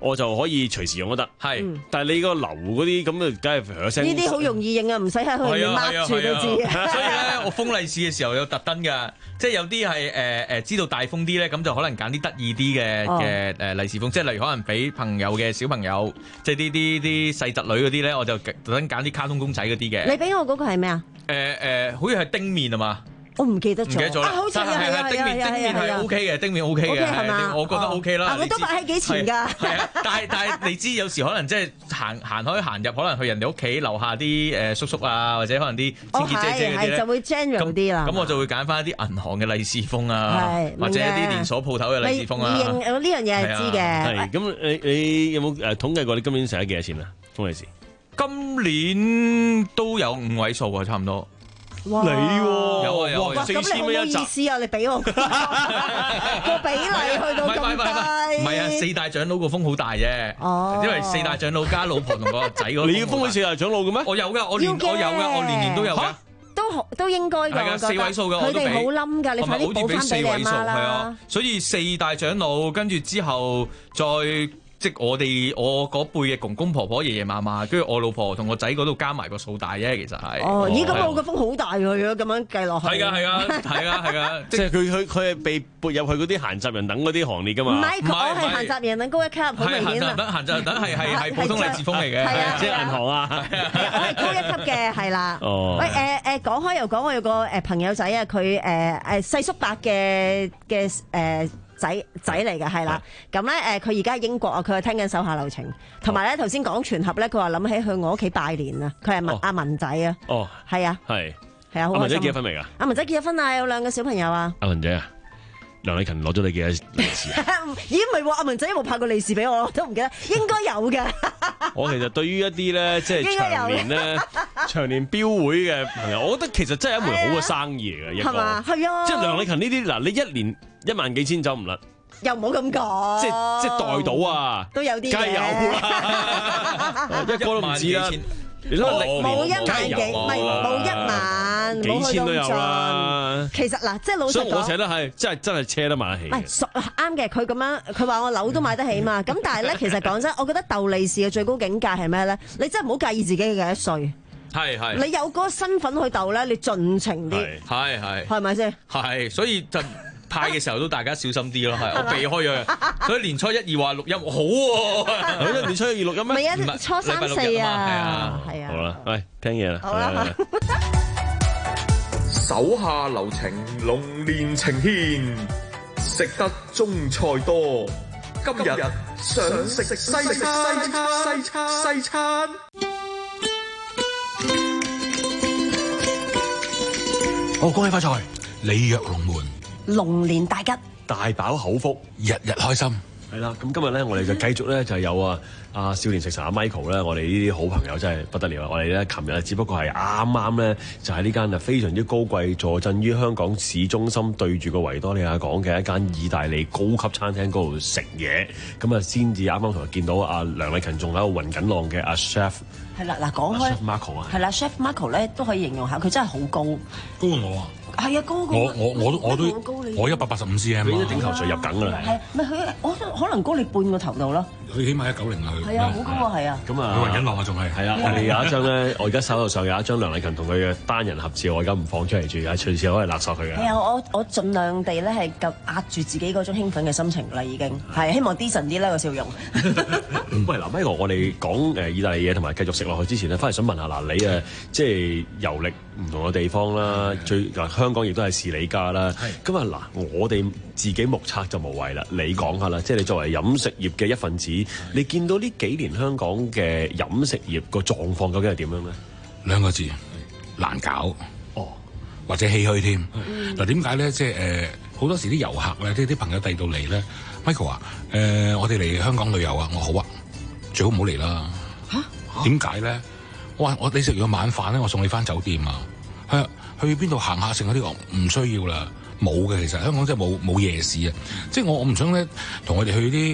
我就可以隨時用都得。 係， 但係你個流嗰啲咁啊，梗係噏聲。 呢啲好容易認啊，唔使喺佢面抹住都知。 所以咧，我封利是嘅時候有特登㗎，即係有啲係誒誒知道大封啲咧，咁就可能揀啲得意啲嘅嘅誒利是封，即係例如可能俾朋友嘅小朋友，即係啲啲啲細侄女嗰啲咧，我就特登揀啲卡通公仔嗰啲嘅。 你俾我嗰個係咩啊？ 誒誒，好似係丁面啊嘛。 我唔記得咗， 唔記得咗啦。 好似係係係丁面丁面係 O K 嘅，丁面 O K 嘅， 係嘛？ 我覺得 O K 啦。 我都擺喺幾前㗎。 係啊，但係但係你知有時可能即係行行開行入，可能去人哋屋企樓下啲誒叔叔啊，或者可能啲清潔姐姐嗰啲咧， 就會 general 啲啦。 咁我就會揀翻一啲銀行嘅利是封啊，或者一啲連鎖鋪頭嘅利是封啊。 認呢樣嘢係知嘅。 係咁，你你有冇誒統計過你今年使咗幾多錢啊？封利是？ 今年都有五位數啊，差唔多。 哇！ 你喎有啊有啊， 四千蚊一集。咁你好意思啊？你俾我個比例去到咁低？ 唔係啊，四大長老個封好大啫。哦，因為四大長老加老婆同個仔嗰個。 你要封俾四大長老嘅咩？ 我有㗎，我年我有㗎，我年年都有㗎。 都都應該㗎， 係㗎，四位數㗎，我都俾。 佢哋好冧㗎，你快啲補翻俾你阿媽啦。 係啊，所以四大長老跟住之後再。即係我哋我嗰輩嘅公公婆婆、爺爺嫲嫲，跟住我老婆同我仔嗰度加埋個數大啫，其實係。 哦，咦，咁我個封好大㗎，如果咁樣計落去。 係㗎，係㗎，係㗎，係㗎。 即係佢佢佢係被撥入去嗰啲閒雜人等嗰啲行列㗎嘛。 唔係，我係閒雜人等高一級，好明顯啊。 閒雜人等係係係普通利是封嚟嘅， 係啊， 即係銀行啊。 我係高一級嘅，係啦。 哦。 喂誒誒，講開又講，我有個誒朋友仔啊，佢誒誒細叔伯嘅嘅誒。仔仔嚟嘅係啦，咁咧誒佢而家喺英國啊，佢係聽緊手下留情，同埋咧頭先講全盒咧，佢話諗起去我屋企拜年啊，佢係文阿文仔啊， 哦， 係啊， 係係啊，好開心。 阿文仔結咗婚未㗎？ 阿文仔結咗婚啊，有兩個小朋友啊。 阿文仔啊，梁禮勤攞咗你幾多利是啊？ 咦唔係喎，阿文仔有冇派過利是俾我？都唔記得，應該有嘅。 我其實對於一啲咧，即係長年咧長年標會嘅朋友，我覺得其實真係一門好嘅生意嚟嘅一個。係嘛？係啊。即係梁禮勤呢啲嗱，你一年一萬幾千走唔甩。 又冇咁講， 即係即係代到啊， 都有啲， 梗係有啦，一個都唔知啦。你冇冇一萬幾，唔係冇一萬， 幾千都有啦。 其實嗱，即係老實講， 所以我寫得係真係真係車得買得起。 唔係啱嘅，佢咁樣佢話我樓都買得起嘛。咁但係咧，其實講真，我覺得鬥利是嘅最高境界係咩咧？你真係唔好介意自己嘅幾多歲。 係係。你有嗰個身份去鬥咧，你盡情啲。 係係。 係咪先？ 係，所以就。派嘅時候都大家小心啲咯，係我避開咗，所以年初一二話錄音好喎， 年初一二錄音咩？ 唔係啊，初三四啊，係啊， 好啦，喂，聽嘢啦， 好啦， 手下留情，龍年呈獻，食得中菜多，今日想食西餐，西餐，西餐。 哦，恭喜發財，鯉躍龍門。 龍年大吉， 大飽口福， 日日開心。 係啦，咁今日咧，我哋就繼續咧，就有啊啊少年食神阿 Michael 咧，我哋呢啲好朋友真係不得了啊！我哋咧，琴日只不過係啱啱咧，就喺呢間啊非常之高貴，坐鎮於香港市中心，對住個維多利亞港嘅一間意大利高級餐廳嗰度食嘢，咁啊先至啱啱同佢見到阿梁禮勤仲喺度暈緊浪嘅阿 Chef。 係啦，嗱講開 Chef Marco 啊， 係啦 Chef Marco 咧都可以形容下，佢真係好高， 高過我啊！ 係啊，高過我我我我都我一百八十五 cm， 你啲頂頭錘入緊㗎啦， 係咪佢？我可能高你半個頭度咯。 佢起碼一九零啊，佢係啊，好高啊，係啊。 咁啊， 佢暈緊浪啊，仲係係啊！我哋有一張咧，我而家手頭上有一張梁禮勤同佢嘅單人合照，我而家唔放出嚟住，係隨時可以勒索佢嘅。 係啊，我我盡量地咧係夾壓住自己嗰種興奮嘅心情啦，已經係希望低沉啲咧個笑容。 喂，嗱 Michael，我哋講誒意大利嘢同埋繼續食落去之前咧，翻嚟想問下嗱，你誒即係遊歷唔同嘅地方啦，最香港亦都係士里家啦。咁啊嗱，我哋自己目測就無謂啦，你講下啦，即係你作為飲食業嘅一份子，你見到呢幾年香港嘅飲食業個狀況究竟係點樣咧？ 兩個字，難搞。哦，或者唏噓添。嗱點解咧？即係誒好多時啲遊客咧，即係啲朋友遞到嚟咧 ，Michael 啊，誒、呃、我哋嚟香港旅遊啊，我好啊，最好唔好嚟啦。嚇？點解咧？我話我你食完個晚飯咧，我送你翻酒店啊。係去邊度行下剩嗰啲我唔需要啦，冇嘅其實香港真係冇冇夜市啊。即係我我唔想咧同佢哋去啲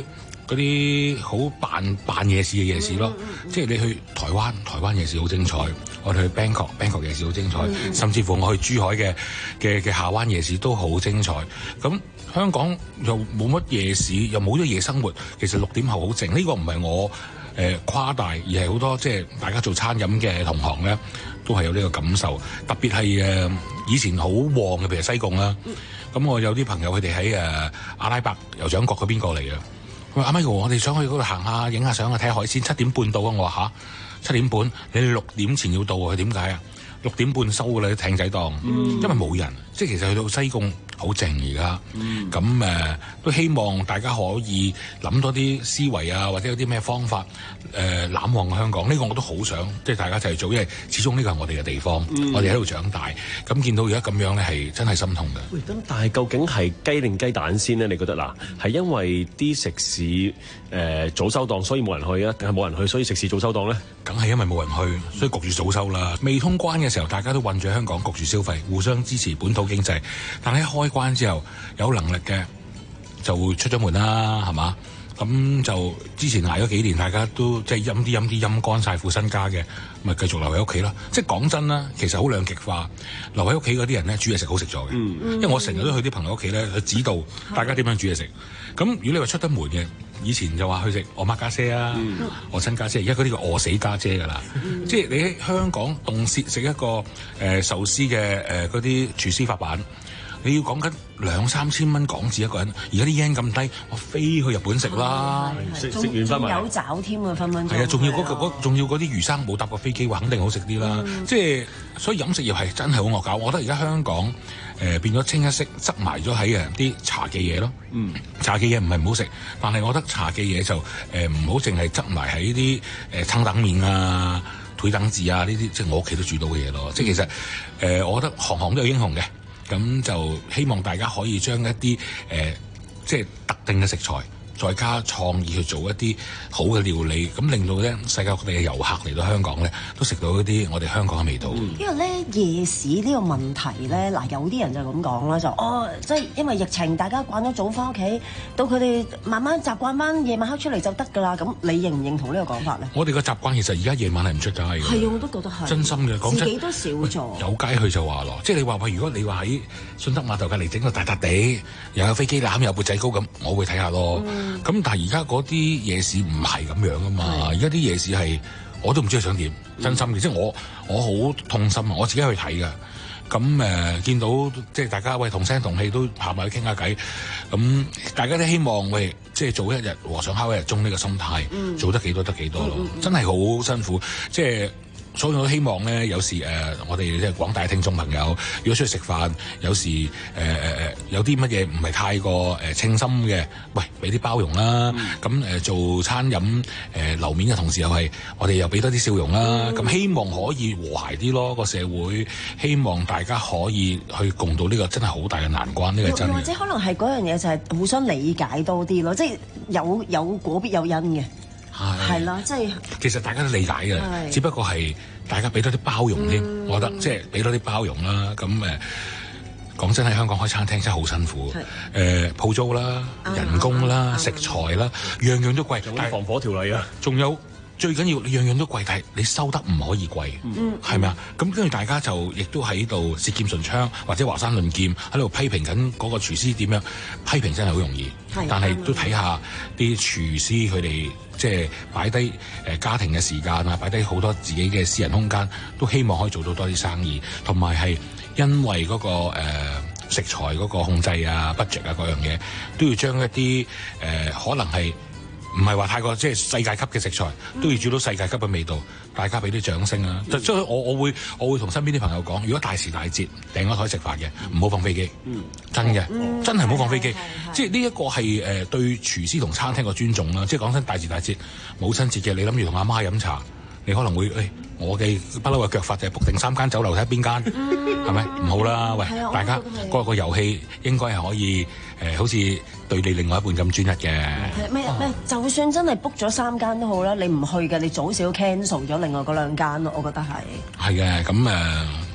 嗰啲好扮扮夜市嘅夜市咯。嗯嗯、即係你去台灣，台灣夜市好精彩；我哋去 Bangkok，Bangkok 夜市好精彩；嗯、甚至乎我去珠海嘅嘅嘅下灣夜市都好精彩。咁香港又冇乜夜市，又冇咗夜生活，其實六點後好靜。呢、這個唔係我誒、呃、誇大，而係好多即係大家做餐飲嘅同行咧，都係有呢個感受。特別係誒、呃、以前好旺嘅，譬如西貢啦。咁、嗯、我有啲朋友佢哋喺誒阿拉伯酋長國嗰邊過嚟嘅。佢話阿 Michael，我哋想去嗰度行下、影下相啊，睇下海鮮。七點半到啊！我話吓，七點半，你哋六點前要到啊？點解啊？六點半收㗎啦啲艇仔檔，嗯、因為冇人。即係其實去到西貢好靜而家。咁誒、嗯呃、都希望大家可以諗多啲思維啊，或者有啲咩方法誒攬旺香港。呢、這個我都好想，即係大家一齊做，因為始終呢個係我哋嘅地方，嗯、我哋喺度長大。咁見到而家咁樣咧，係真係心痛嘅。 喂，咁但係究竟係雞定雞蛋先咧？你覺得嗱，係因為啲食肆誒、呃、早收檔，所以冇人去啊？定係冇人去，所以食肆早收檔咧？ 梗係因為冇人去，所以焗住早收啦。未通關嘅時候，大家都困住香港，焗住消費，互相支持本土經濟。但係一開關之後，有能力嘅就會出咗門啦，係嘛？咁就之前捱咗幾年，大家都即係陰啲陰啲陰乾晒副身家嘅，咪繼續留喺屋企咯。即係講真啦，其實好兩極化。留喺屋企嗰啲人咧，煮嘢食好食咗嘅。嗯、因為我成日都去啲朋友屋企咧，去指導大家點樣煮嘢食。咁如果你話出得門嘅，以前就話去食我媽家姐啊，嗯、我親家姐，而家嗰啲叫餓死家姐㗎啦。嗯、即係你喺香港動輒食一個誒、呃、壽司嘅誒嗰啲廚師發辦。你要講緊兩三千蚊港紙一個人，而家啲 yen 咁低，我飛去日本食啦，食食完翻埋有找添啊，分分鐘係啊，仲要嗰個仲要嗰啲魚生冇搭過飛機，話肯定好食啲啦。嗯、即係所以飲食業係真係好惡搞。我覺得而家香港誒、呃、變咗清一色，執埋咗喺誒啲茶記嘢咯。嗯，茶記嘢唔係唔好食，但係我覺得茶記嘢就誒唔好淨係執埋喺啲誒撐等麵啊、腿等字啊呢啲，即係我屋企都煮到嘅嘢咯。即係其實誒、呃，我覺得行行都有英雄嘅。咁就希望大家可以將一啲誒、呃，即係特定嘅食材，再加創意去做一啲好嘅料理，咁令到咧世界各地嘅遊客嚟到香港咧，都食到一啲我哋香港嘅味道。 因為咧夜市呢個問題咧，嗱有啲人就咁講啦，就哦，即係因為疫情，大家慣咗早翻屋企，到佢哋慢慢習慣翻夜晚黑出嚟就得㗎啦。咁你認唔認同呢個講法咧？ 我哋嘅習慣其實而家夜晚係唔出街嘅。 係啊，我都覺得係。真心嘅，講真，自己都少咗。 有街去就話咯，即係你話喂，如果你話喺順德碼頭隔離整個大笪地，又有飛機欖，又缽仔糕咁，我會睇下咯。咁、嗯、但係而家嗰啲夜市唔係咁樣噶嘛，而家啲夜市係我都唔知佢想點，真心嘅，嗯、即係我我好痛心啊！我自己去睇噶，咁誒、呃、見到即係大家喂同聲同氣都行埋去傾下偈，咁大家都希望喂即係做一日和尚敲一日鐘呢個心態，嗯、做得幾多得幾多咯，嗯嗯、真係好辛苦，即係。所以我都希望咧，有時誒、呃，我哋即係廣大嘅聽眾朋友，如果出去食飯，有時誒誒誒，有啲乜嘢唔係太過誒稱心嘅，喂，俾啲包容啦。咁誒、嗯呃、做餐飲誒、呃、樓面嘅同時又係，我哋又俾多啲笑容啦。咁、嗯、希望可以和諧啲咯，個社會，希望大家可以去共度呢個真係好大嘅難關。呢、呢個真嘅。或者可能係嗰樣嘢就係互相理解多啲咯，即係有有果必有因嘅。係啦，即係其實大家都理解嘅，的只不過係大家俾多啲包容添。嗯、我覺得即係俾多啲包容啦。咁誒講真，喺香港開餐廳真係好辛苦。誒的、呃、鋪租啦、人工啦、啊啊、食材啦，樣樣都貴。 有防火條例啊， 仲有最緊要，你樣樣都貴，但係你收得唔可以貴，係咪啊？咁跟住大家就亦都喺度舌劍唇槍或者華山論劍喺度批評緊嗰個廚師點樣批評，真係好容易。的但係都睇下啲廚師佢哋。即係擺低誒家庭嘅時間啊，擺低好多自己嘅私人空間，都希望可以做到多啲生意，同埋係因為嗰、嗰個、呃、食材嗰個控制啊、budget 啊嗰樣嘢，都要將一啲誒、呃、可能係唔係話太過即係世界級嘅食材，都要煮到世界級嘅味道，大家俾啲掌聲啊！嗯、所以我我會我會同身邊啲朋友講，如果大時大節訂咗台食飯嘅，唔好放飛機，嗯、真嘅，嗯、真係唔好放飛機。即係呢一個係誒、呃、對廚師同餐廳嘅尊重啦。即係講真，大時大節、母親節嘅，你諗住同阿媽飲茶，你可能會誒、哎，我嘅不嬲嘅腳法就係 book 定三間酒樓睇邊間，係咪唔好啦？喂，嗯、大家個個遊戲應該係可以誒、呃，好似對你另外一半咁專一嘅。 咩咩？就算真係 book 咗三間都好啦，你唔去嘅，你早少 cancel 咗另外嗰兩間咯。我覺得係。 係嘅，咁誒。呃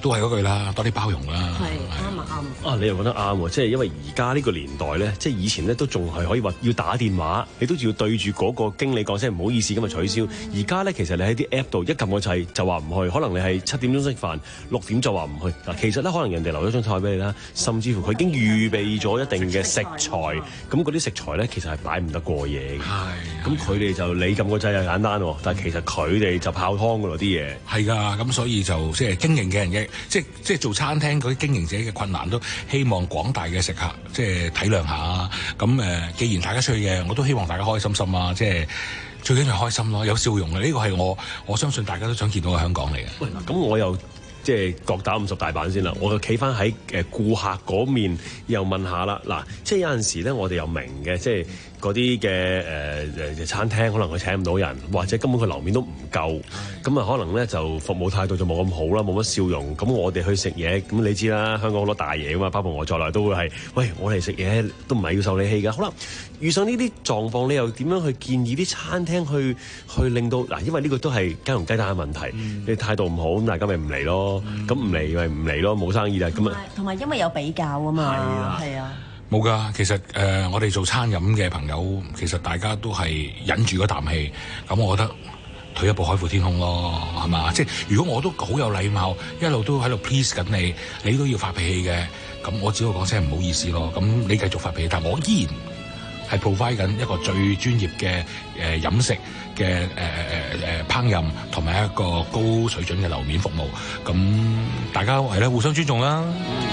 都係嗰句啦，多啲包容啦。 係啱啊啱啊！你又覺得啱喎，即係因為而家呢個年代咧，即係以前咧都仲係可以話要打電話，你都要對住嗰個經理講聲唔好意思咁啊取消。而家咧其實你喺啲 app 度一撳個掣就話唔去，可能你係七點鐘食飯，六點就話唔去。嗱，其實咧可能人哋留咗張台俾你啦，甚至乎佢已經預備咗一定嘅食材，咁嗰啲食材咧其實係擺唔得過夜嘅。係，咁佢哋就你撳個掣就簡單喎，但係其實佢哋就泡湯㗎咯啲嘢。 係㗎，咁所以就即係經營嘅人嘅，即係即係做餐廳嗰啲經營者嘅困難，都希望廣大嘅食客即係體諒下。咁誒，既然大家出去嘅，我都希望大家開開心心啊！即係最緊要開心咯，有笑容嘅呢個係我我相信大家都想見到嘅香港嚟嘅。 喂，咁我又即係各打五十大板先啦，我就企翻喺誒顧客嗰面，又問下啦。嗱，即係有陣時咧，我哋又明嘅，即係嗰啲嘅誒誒餐廳可能佢請唔到人，或者根本佢樓面都唔夠，咁啊可能咧就服務態度就冇咁好啦，冇乜笑容。咁我哋去食嘢，咁你知啦，香港好多大嘢㗎嘛，包括我在內都會係，喂，我哋食嘢都唔係要受你氣㗎。好啦，遇上呢啲狀況，你又點樣去建議啲餐廳去去令到嗱？因為呢個都係雞同雞蛋嘅問題，嗯、你態度唔好，咁大家咪唔嚟咯。咁唔嚟咪唔嚟咯，冇生意啦。咁啊， 同埋因為有比較啊嘛，係啊。 冇㗎，其實誒、呃，我哋做餐飲嘅朋友，其實大家都係忍住嗰啖氣。咁我覺得退一步海闊天空咯，係嘛？即係如果我都好有禮貌，一路都喺度 please 緊你，你都要發脾氣嘅，咁我只好講聲唔好意思咯。咁你繼續發脾氣，但我依然係 provide 緊一個最專業嘅誒、呃、飲食嘅誒誒誒誒烹飪，同埋一個高水準嘅樓面服務。咁大家係啦，互相尊重啦。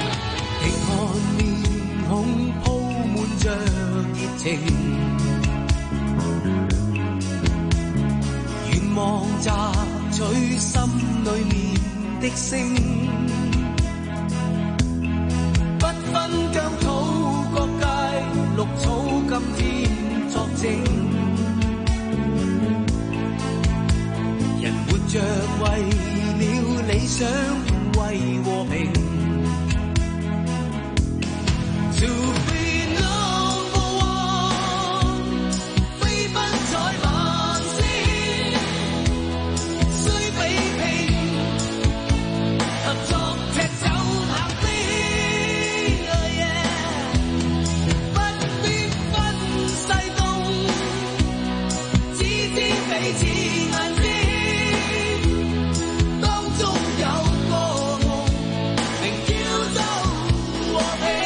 空鋪滿着熱情，願望摘取心裏面的聲，不分疆土各界，綠草今天作證，人活着為了理想，為和平。To be number one， 飛奔在萬千，雖比拼，合作踢走客邊。不必分西東，只知彼此眼睛，當中有個夢，名叫做和平。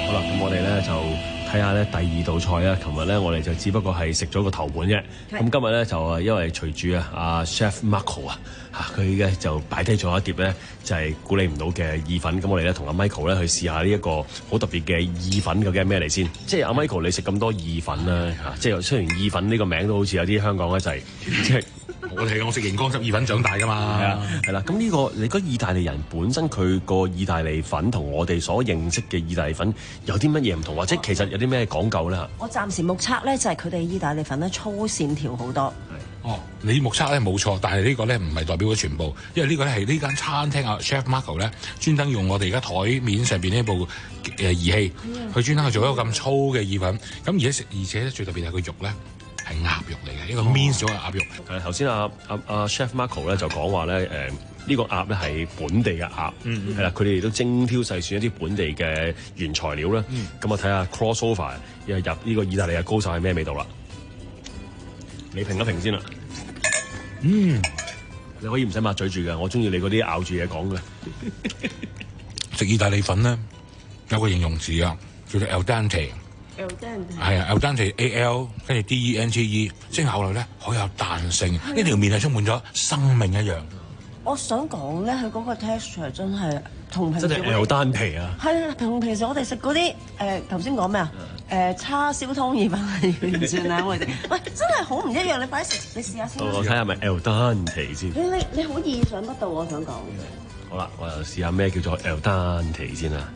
好啦，咁我哋咧就睇下咧第二道菜啦。琴日咧我哋就只不過係食咗個頭盤啫。咁今日咧就啊，因為隨住啊阿 Chef Marco 啊嚇，佢咧就擺低咗一碟咧就係估你唔到嘅意粉。咁我哋咧同阿 Michael 咧去試下呢一個好特別嘅意粉究竟係咩嚟先？即係阿 Michael 你食咁多意粉啦嚇，即係雖然意粉呢個名都好似有啲香港咧就係即係。 我哋我食熒光汁意粉長大噶嘛， 係啊，係啦。咁呢、這個你覺得意大利人本身佢個意大利粉同我哋所認識嘅意大利粉有啲乜嘢唔同，或者其實有啲咩講究咧？ 我暫時目測咧就係佢哋意大利粉咧粗線條好多。 哦，你目測咧冇錯，但係呢個咧唔係代表咗全部，因為呢個咧係呢間餐廳啊 Chef Marco 咧專登用我哋而家台面上邊呢部誒儀器，佢專登去做一個咁粗嘅意粉。咁而且食，而且咧最特別係個肉咧。係鴨肉嚟嘅，一個 minced 咗嘅鴨肉。 誒頭先阿阿阿 Chef Marco 咧就講話咧誒呢個鴨咧係本地嘅鴨， 嗯係啦，佢哋都精挑細選一啲本地嘅原材料啦。咁啊睇下 crossover 又入呢個意大利嘅高手係咩味道啦？你評一評先啦。 嗯， 你可以唔使抹嘴住嘅，我中意你嗰啲咬住嘢講嘅。 食意大利粉咧有個形容詞啊，叫做 al dente。係啊 al dente A L 跟住 D E N T E， 即係咬落咧好有彈性，呢條麵係充滿咗生命一樣。 我想講咧，佢嗰個 texture 真係同平時真係 al dente啊！ 係啊，同平時我哋食嗰啲誒頭先講咩啊？誒叉燒湯意粉係完全兩回事。喂，真係好唔一樣！你快啲食，你試下先。 我睇下係咪 al dente先。 你你你好意想不到，我想講。 好啦，我又試下咩叫做 al dente先啦。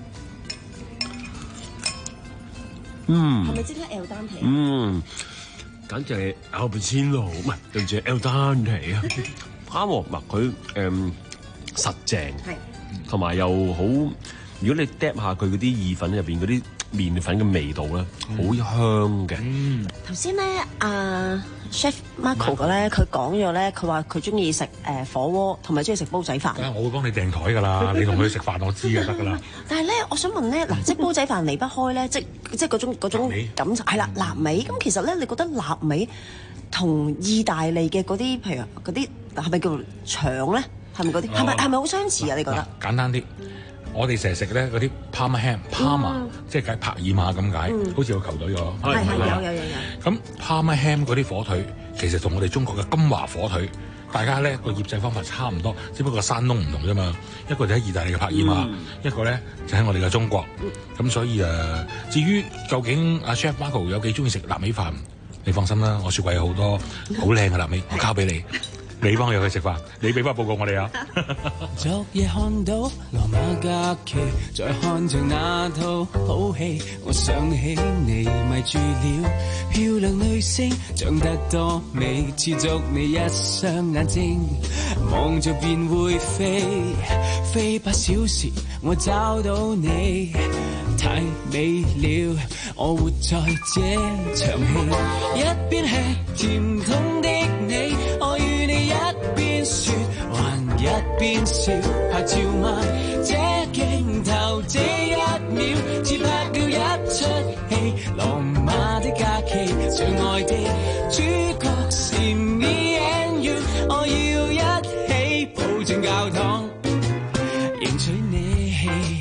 嗯， 係咪即刻 al dente？ 嗯，簡直係咬邊先咯，唔係對唔住 al dente啊，啱喎，嗱佢誒實淨，同埋又好。如果你嗒下佢嗰啲意粉入邊嗰啲麵粉嘅味道咧，好、嗯、香嘅。 頭先咧，阿 Chef Marco 嘅咧，佢講咗咧，佢話佢中意食誒火鍋，同埋中意食煲仔飯。 我會幫你訂台㗎啦，你同佢食飯我知就得㗎啦。 但係咧，我想問咧，嗱，即係煲仔飯離不開咧，即即係嗰種嗰種感受係啦，臘味。咁其實咧，你覺得臘味同意大利嘅嗰啲，譬如嗰啲係咪叫腸咧？係咪嗰啲？係咪係咪好相似啊？你覺得？ 簡單啲。我哋成日食咧嗰啲 Parma ham，Parma、嗯、即係解帕爾馬咁解，嗯、好似個球隊個。 係係有有有有。 咁 Parma ham 嗰啲火腿，其實同我哋中國嘅金華火腿，大家咧個醃製方法差唔多，只不過山東唔同啫嘛。一個就喺意大利嘅帕爾馬，嗯、一個咧就喺我哋嘅中國。咁、嗯、所以誒、呃，至於究竟阿 Chef Marco 有幾中意食臘味飯，你放心啦，我雪櫃有好多好靚嘅臘味，我交俾你。你幫佢去食飯，你俾翻報告我哋啊！ 昨夜看到羅馬假期，再看着那套好戲，我想起你迷住了漂亮女星，長得多美，似足你一雙眼睛，望着便會飛，飛八小時我找到你，太美了，我活在這場戲，一邊吃甜筒的你，我與你一邊說，還一邊笑，拍照嗎？這鏡頭這一秒，似拍了一出戲，羅馬的假期，最愛的主角是 me and you， 我要一起步進教堂，迎娶你。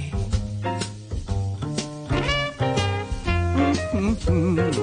嗯嗯嗯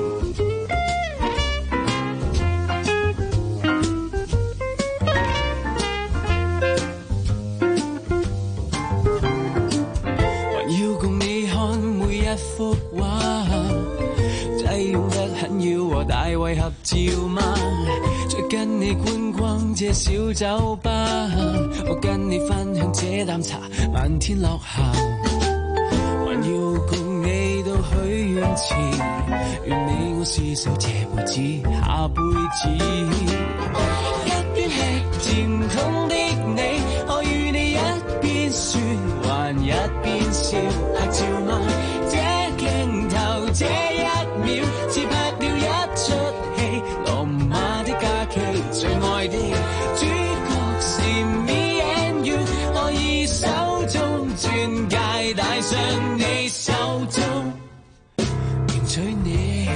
幅畫擠擁得很要和大衛合照嗎？再跟你觀光這小酒吧，我跟你分享這啖茶，漫天落霞，還要共你到許願池，願你我廝守這輩子下輩子，一邊吃甜筒的你，我與你一邊說，還一邊笑，拍照嗎？鏡頭這一秒，似拍了一出戲，羅馬的假期，最愛的主角是 me and you， 我以手中鑽戒戴上你手中，迎娶你。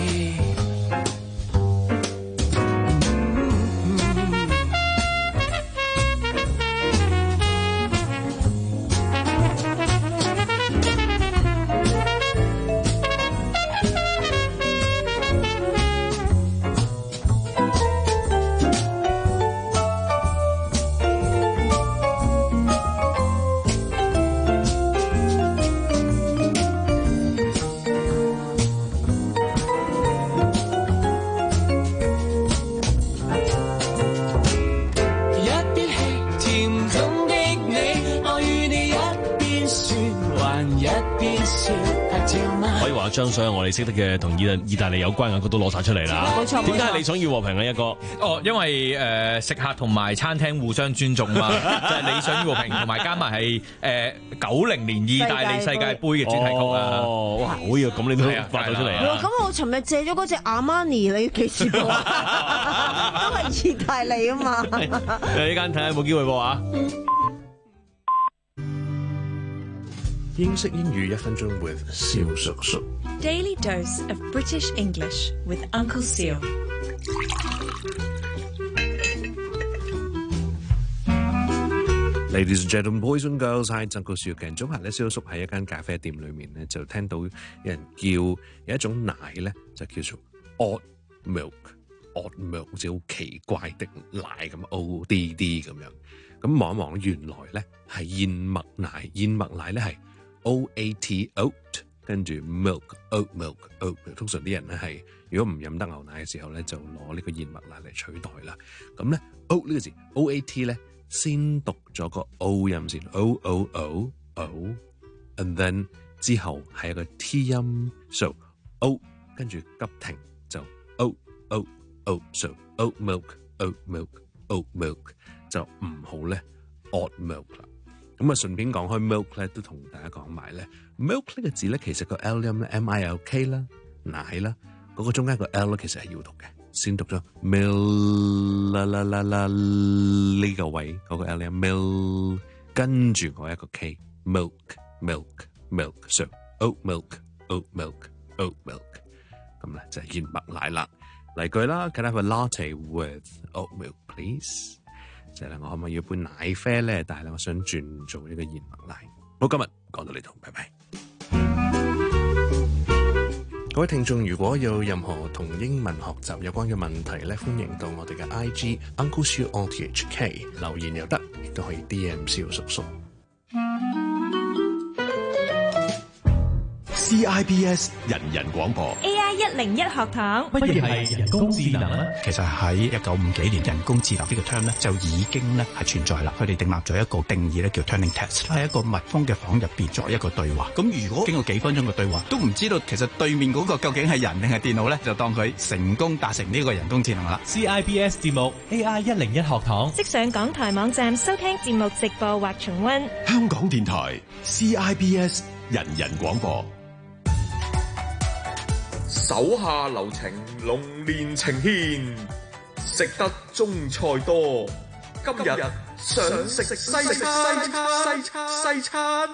邊笑， 可以話將所有我哋識得嘅同意大意大利有關嘅歌都攞晒出嚟啦。 冇錯， 點解係你想要和平嘅一個？ 哦，因為誒、呃、食客同埋餐廳互相尊重嘛，就係你想要和平，同埋加埋係誒九零年意大利世界盃嘅主題曲啊！ 哦，哇，好嘢！咁你都發咗出嚟啊！ 咁我尋日借咗嗰隻阿瑪尼，你幾時播啊？都係意大利啊嘛！ 誒，呢間睇下有冇機會播啊！ 英式英語一分鐘 with 蕭叔叔。 Daily dose of British English with Uncle Seal。 Ladies and gentlemen, boys and girls, hi, Uncle Seal 嘅早排咧，蕭叔喺一間咖啡店裏面咧，就聽到有人叫有一種奶咧，就叫做 oat milk。oat milk 好似好奇怪的奶咁 ，O D D 咁樣。咁望一望，原來咧係燕麥奶，燕麥奶咧係 O A T oat， 跟住 milk oat milk oat milk。通常啲人咧係如果唔飲得牛奶嘅時候咧，就攞呢個燕麥奶嚟取代啦。咁咧 oat 呢個字 O A T 咧，先讀咗個 O 音先 ，O O O O，and then 之後係一個 T 音 ，so O 跟住急停就 O O O，so oat milk oat milk oat milk 就唔好咧 oat milk 啦。咁啊，順便講開 milk 咧，都同大家講埋咧 milk 呢個字咧，其實個 L 音咧 M I L K 啦，奶啦，嗰個中間個 L 咧其實係要讀嘅，先讀咗 milk 啦啦啦啦呢個位嗰個 L 音 milk， 跟住我一個 K milk milk milk so oat milk oat milk oat milk， 咁咧就係燕麥奶啦。例句啦 ，Can I have a latte with oat milk, please？ 就係咧，我可唔可以要杯奶啡咧？但係咧，我想轉做呢個燕麥奶。好，今日講到呢度，拜拜。各位聽眾，如果有任何同英文學習有關嘅問題咧，歡迎到我哋嘅 I G Uncle Siu O T H K 留言又得，亦都可以 D M 蕭叔叔。 C I B S 人人廣播 A I 一零一學堂， 乜嘢係人工智能咧？ 其實喺一九五幾年，人工智能呢個 term 咧就已經咧係存在啦。佢哋訂立咗一個定義咧，叫 Turing Test， 喺一個密封嘅房入邊作一個對話。咁如果經過幾分鐘嘅對話，都唔知道其實對面嗰個究竟係人定係電腦咧，就當佢成功達成呢個人工智能啦。 C I B S 節目 A I 一零一學堂， 即上港台網站收聽節目直播或重溫。 香港電台 C I B S 人人廣播。 手下留情，龍年呈獻，食得中菜多。今日想食西餐，西餐，西餐。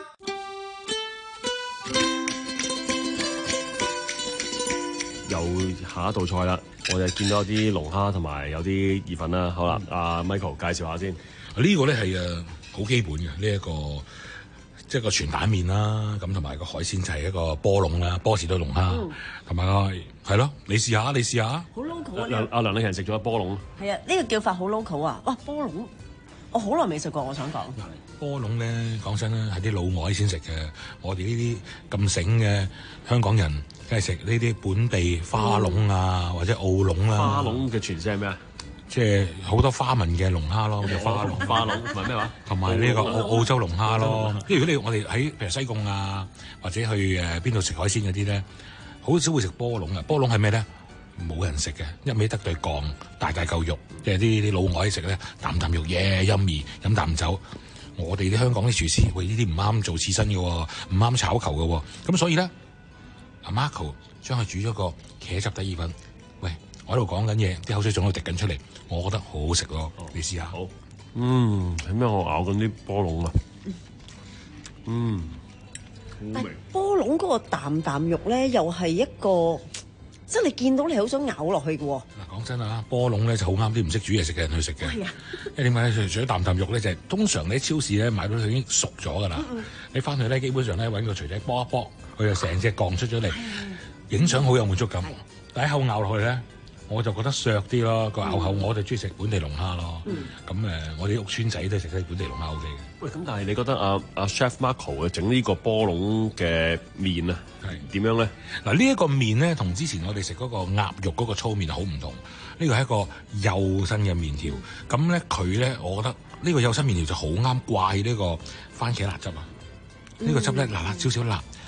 又下一道菜啦，我哋見到有啲龍蝦同埋有啲意粉啦。好啦，阿 Michael 介紹下先。 呢個咧係誒好基本嘅呢一個。即係個全蛋麵啦，咁同埋個海鮮就係一個波龍啦，波士頓龍蝦，同埋係咯，你試下，你試下。 好 local 啊！ 梁阿梁禮勤食咗波龍。 係啊，呢個叫法好 local 啊！哇，波龍，我好耐未食過，我想講。 波龍咧，講真啦，係啲老外先食嘅。我哋呢啲咁醒嘅香港人，梗係食呢啲本地花龍啊，或者澳龍啦。 花龍嘅全稱係咩啊？ 即係好多花紋嘅龍蝦咯，叫花龍、 花龍同埋咩話？ 同埋呢個澳澳洲龍蝦咯。即係如果你我哋喺譬如西貢啊，或者去誒邊度食海鮮嗰啲咧，好少會食波龍啊。波龍係咩咧？冇人食嘅，一味得對槓，大大嚿肉。即係啲啲老外食咧，啖啖肉耶陰味，飲啖酒。我哋啲香港啲廚師，喂呢啲唔啱做刺身嘅喎，唔啱炒球嘅喎。咁所以咧，阿 Marco 將佢煮咗個茄汁底意粉。喂，我喺度講緊嘢，啲口水仲喺度滴緊出嚟，我覺得好好食咯，哦、你試下。 好，嗯，係咩？我咬緊啲波龍啊，嗯， 但波龍嗰個啖啖肉咧，又係一個，即係你見到你好想咬落去嘅喎。 嗱，講真啊，波龍咧就好啱啲唔識煮嘢食嘅人去食嘅。 係啊， 因為點解咧？除咗啖啖肉咧，就係、是、通常你喺超市咧買到佢已經熟咗㗎啦。嗯嗯你翻去咧，基本上咧揾個錘仔剝一剝，佢就成隻鋼出咗嚟，影相好有滿足感。第一口咬落去咧。我就覺得削啲咯，個咬口我就中意食本地龍蝦咯。咁誒、嗯，我哋屋村仔都食啲本地龍蝦 O K 嘅。 喂，咁但係你覺得阿阿 Chef Marco 嘅整呢個波龍嘅麵啊，係點樣咧？ 嗱，呢一個麵咧，同之前我哋食嗰個鴨肉嗰個粗麵好唔同。呢個係一個幼身嘅麵條。咁咧佢咧，我覺得呢個幼身麵條就好啱掛呢個番茄辣汁啊。呢、嗯、個汁咧辣辣少少辣，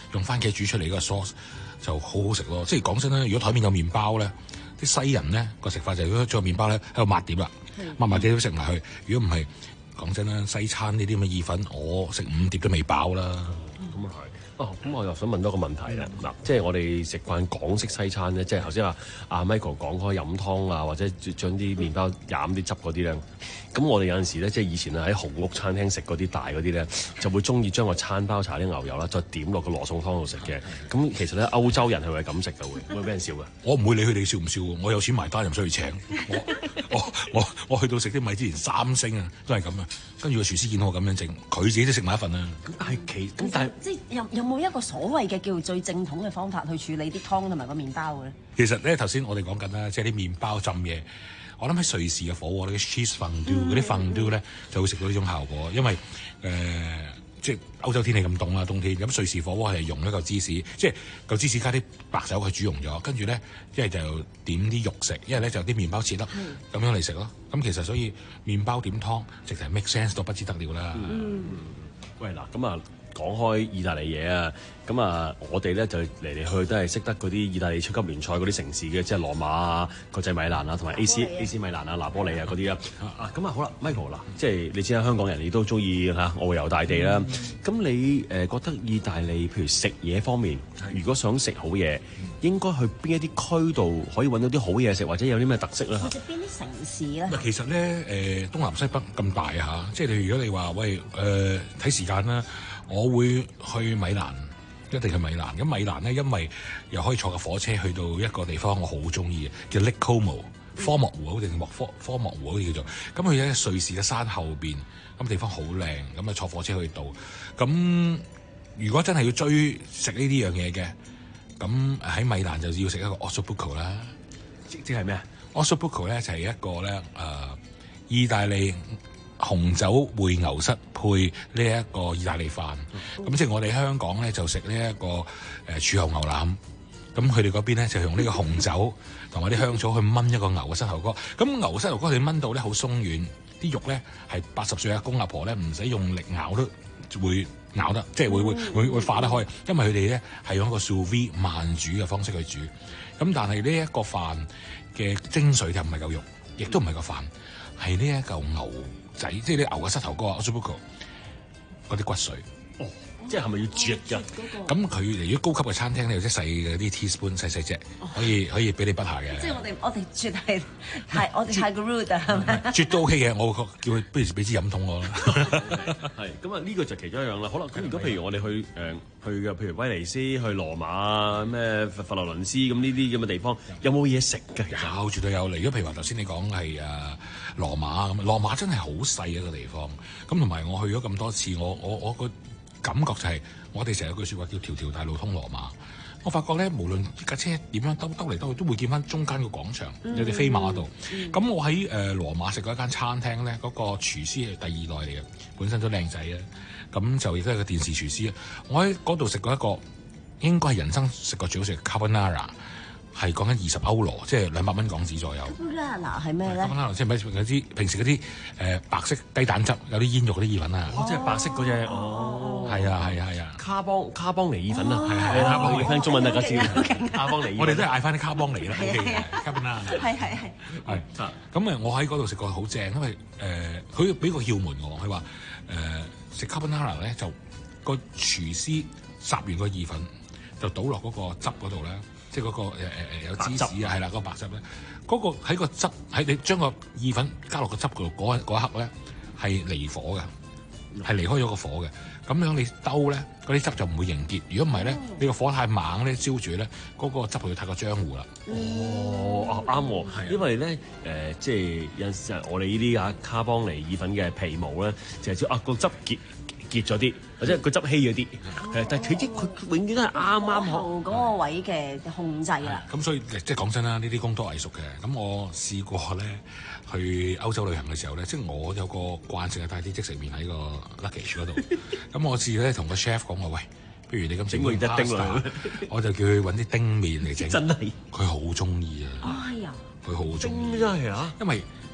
用番茄煮出嚟嗰個 sauce 就好好食咯。即係講真啦，如果台面有麵包咧，啲西人咧個食法就係如果將個麵包咧喺度抹碟啦，抹埋碟都食埋去。如果唔係，講真啦，西餐呢啲咁嘅意粉，我食五碟都未飽啦。 咁啊係。哦，咁我又想問多個問題啦。嗱、嗯，即係我哋食慣港式西餐咧，即係頭先話阿 Michael 講開飲湯啊，或者將啲麵包飲啲汁嗰啲咧。咁我哋有陣時咧，即係以前啊喺紅屋餐廳食嗰啲大嗰啲咧，就會中意將個餐包搽啲牛油啦，再點落個羅宋湯度食嘅。咁其實咧，歐洲人係咪咁食㗎？會會俾人笑㗎？ 我唔會理佢哋笑唔笑喎，我有錢埋單又唔需要請。我我我我去到食啲米之前三星啊，都係咁啊。跟住個廚師見到我咁樣整，佢自己都食埋一份啊。 咁但係其咁但係即係有有冇一個所謂嘅叫最正統嘅方法去處理啲湯同埋個麵包嘅咧？ 其實咧頭先我哋講緊啦，即係啲麵包浸嘢。我諗喺瑞士嘅火鍋咧 cheese fondue 嗰啲 fondue 咧就會食到呢種效果，因為誒、呃、即係歐洲天氣咁凍啦，冬天咁瑞士火鍋係用一嚿芝士，即係嚿芝士加啲白酒去煮溶咗，跟住咧一係就點啲肉食，一係咧就啲麵包切粒咁樣嚟食咯。咁其實所以麵包點湯直情 make sense 都不知得了啦。 嗯，喂嗱咁啊。講開意大利嘢啊，咁啊，我哋咧就嚟嚟去去都係識得嗰啲意大利超級聯賽嗰啲城市嘅，即係羅馬啊、國際米蘭啊，同埋 A C A C 米蘭啊、拿波里啊嗰啲啊。啊，咁啊好啦 ，Michael 啦，即係你知啦，香港人亦都中意嚇外遊大地啦。咁、嗯、你誒、呃、覺得意大利譬如食嘢方面，如果想食好嘢，應該去邊一啲區度可以揾到啲好嘢食，或者有啲咩特色咧？ 或者邊啲城市咧？ 其實咧誒、呃、東南西北咁大嚇，即係你如果你話喂誒睇、呃、時間啦。我會去米蘭，一定去米蘭。咁米蘭咧，因為又可以坐個火車去到一個地方，我好中意嘅，叫 Lake Como，科莫湖好定莫科科莫湖好似叫做。咁佢喺瑞士嘅山後邊，咁地方好靚，咁啊坐火車去到。咁如果真係要追食呢啲樣嘢嘅，咁喺米蘭就要食一個 Ossobuco 啦。 即即係咩啊 Ossobuco 咧就係一個咧誒、呃，意大利紅酒燴牛膝配呢一個意大利飯，咁、嗯、即係我哋香港咧就食呢一個誒柱侯牛腩，咁佢哋嗰邊咧就用呢個紅酒同埋啲香草去炆一個牛嘅膝頭哥，咁牛膝頭哥佢哋炆到咧好鬆軟，啲肉咧係八十歲阿公阿婆咧唔使用力咬都會咬得，即係會會會會化得開，因為佢哋咧係用一個 sous vide 慢煮嘅方式去煮，咁但係呢一個飯嘅精髓就唔係嚿肉，亦都唔係個飯，係呢一嚿牛仔，即係啲牛嘅膝頭哥啊 Ossobuco 嗰啲骨髓。 哦，即係係咪要啜㗎？ 咁佢如果高級嘅餐廳咧，有啲細嘅啲 teaspoon 細細隻，可以可以俾你筆下嘅。 即係我哋我哋絕係係我哋太過 rude 啊，係咪？ 絕都 OK 嘅，我會叫佢不如俾支飲筒我啦。 係咁啊，呢個就其中一樣啦。好啦，咁如果譬如我哋去誒、呃、去嘅，譬如威尼斯、去羅馬、咩佛佛羅倫斯咁呢啲咁嘅地方，有冇嘢食嘅？ 有，絕對有嚟。如果譬如話頭先你講係誒羅馬咁，羅馬真係好細一個地方。咁同埋我去咗咁多次，我我我個感覺就係、是、我哋成日有句説話叫條條大路通羅馬。我發覺咧，無論架車點樣兜兜嚟兜去，都會見翻中間個廣場、嗯、有啲飛馬度。咁、嗯、我喺誒、呃、羅馬食過一間餐廳咧，嗰、那個廚師係第二代嚟嘅，本身都靚仔啊。咁就亦都係個電視廚師啊。我喺嗰度食過一個應該係人生食過最好食嘅 carbonara， 係講緊二十歐羅，即係兩百蚊港紙左右。 carbonara 係咩咧 carbonara 即係咪嗰啲平時嗰啲誒白色雞蛋汁有啲煙肉嗰啲意粉啊？ 哦，即係白色嗰隻哦。 係啊係啊係啊！ 卡邦卡邦尼意粉啊，係係卡邦尼聽中文大家知。卡邦尼， 我哋都係嗌翻啲卡邦尼啦。O K， 卡邦啦。 係係係。 係。咁誒，我喺嗰度食過好正，因為誒佢俾個竅門我，佢話誒食 carbonara 咧就個廚師烚完個意粉就倒落嗰個汁嗰度咧，即係嗰個誒誒誒有芝士啊，係啦，嗰個白汁咧，嗰個喺個汁喺你將個意粉加落個汁嗰度嗰嗰一刻咧係離火嘅。係離開咗個火嘅，咁樣你兜咧，嗰啲汁就唔會凝結。如果唔係咧，你個火太猛咧，燒住咧，嗰、嗰個汁就太過漿糊啦。 哦，啱喎、啊，因為咧誒、呃，即係有陣時我哋呢啲啊卡邦尼意粉嘅皮毛咧，就係知啊個汁結結咗啲，或者個汁稀咗啲。係、哦，但係佢啲佢永遠都係啱啱好嗰個位嘅控制啦。 咁所以即係講真啦，呢啲工多藝熟嘅。咁我試過咧。去歐洲旅行嘅時候咧，即係我有個慣性係帶啲即食麵喺個 luggage 嗰度。咁我試咧同個 chef 講話，喂，不如你咁整個 pasta，我就叫佢揾啲丁麵嚟整。真係，佢好中意啊！ 哎呀， 佢好中意。 真係啊！ 因為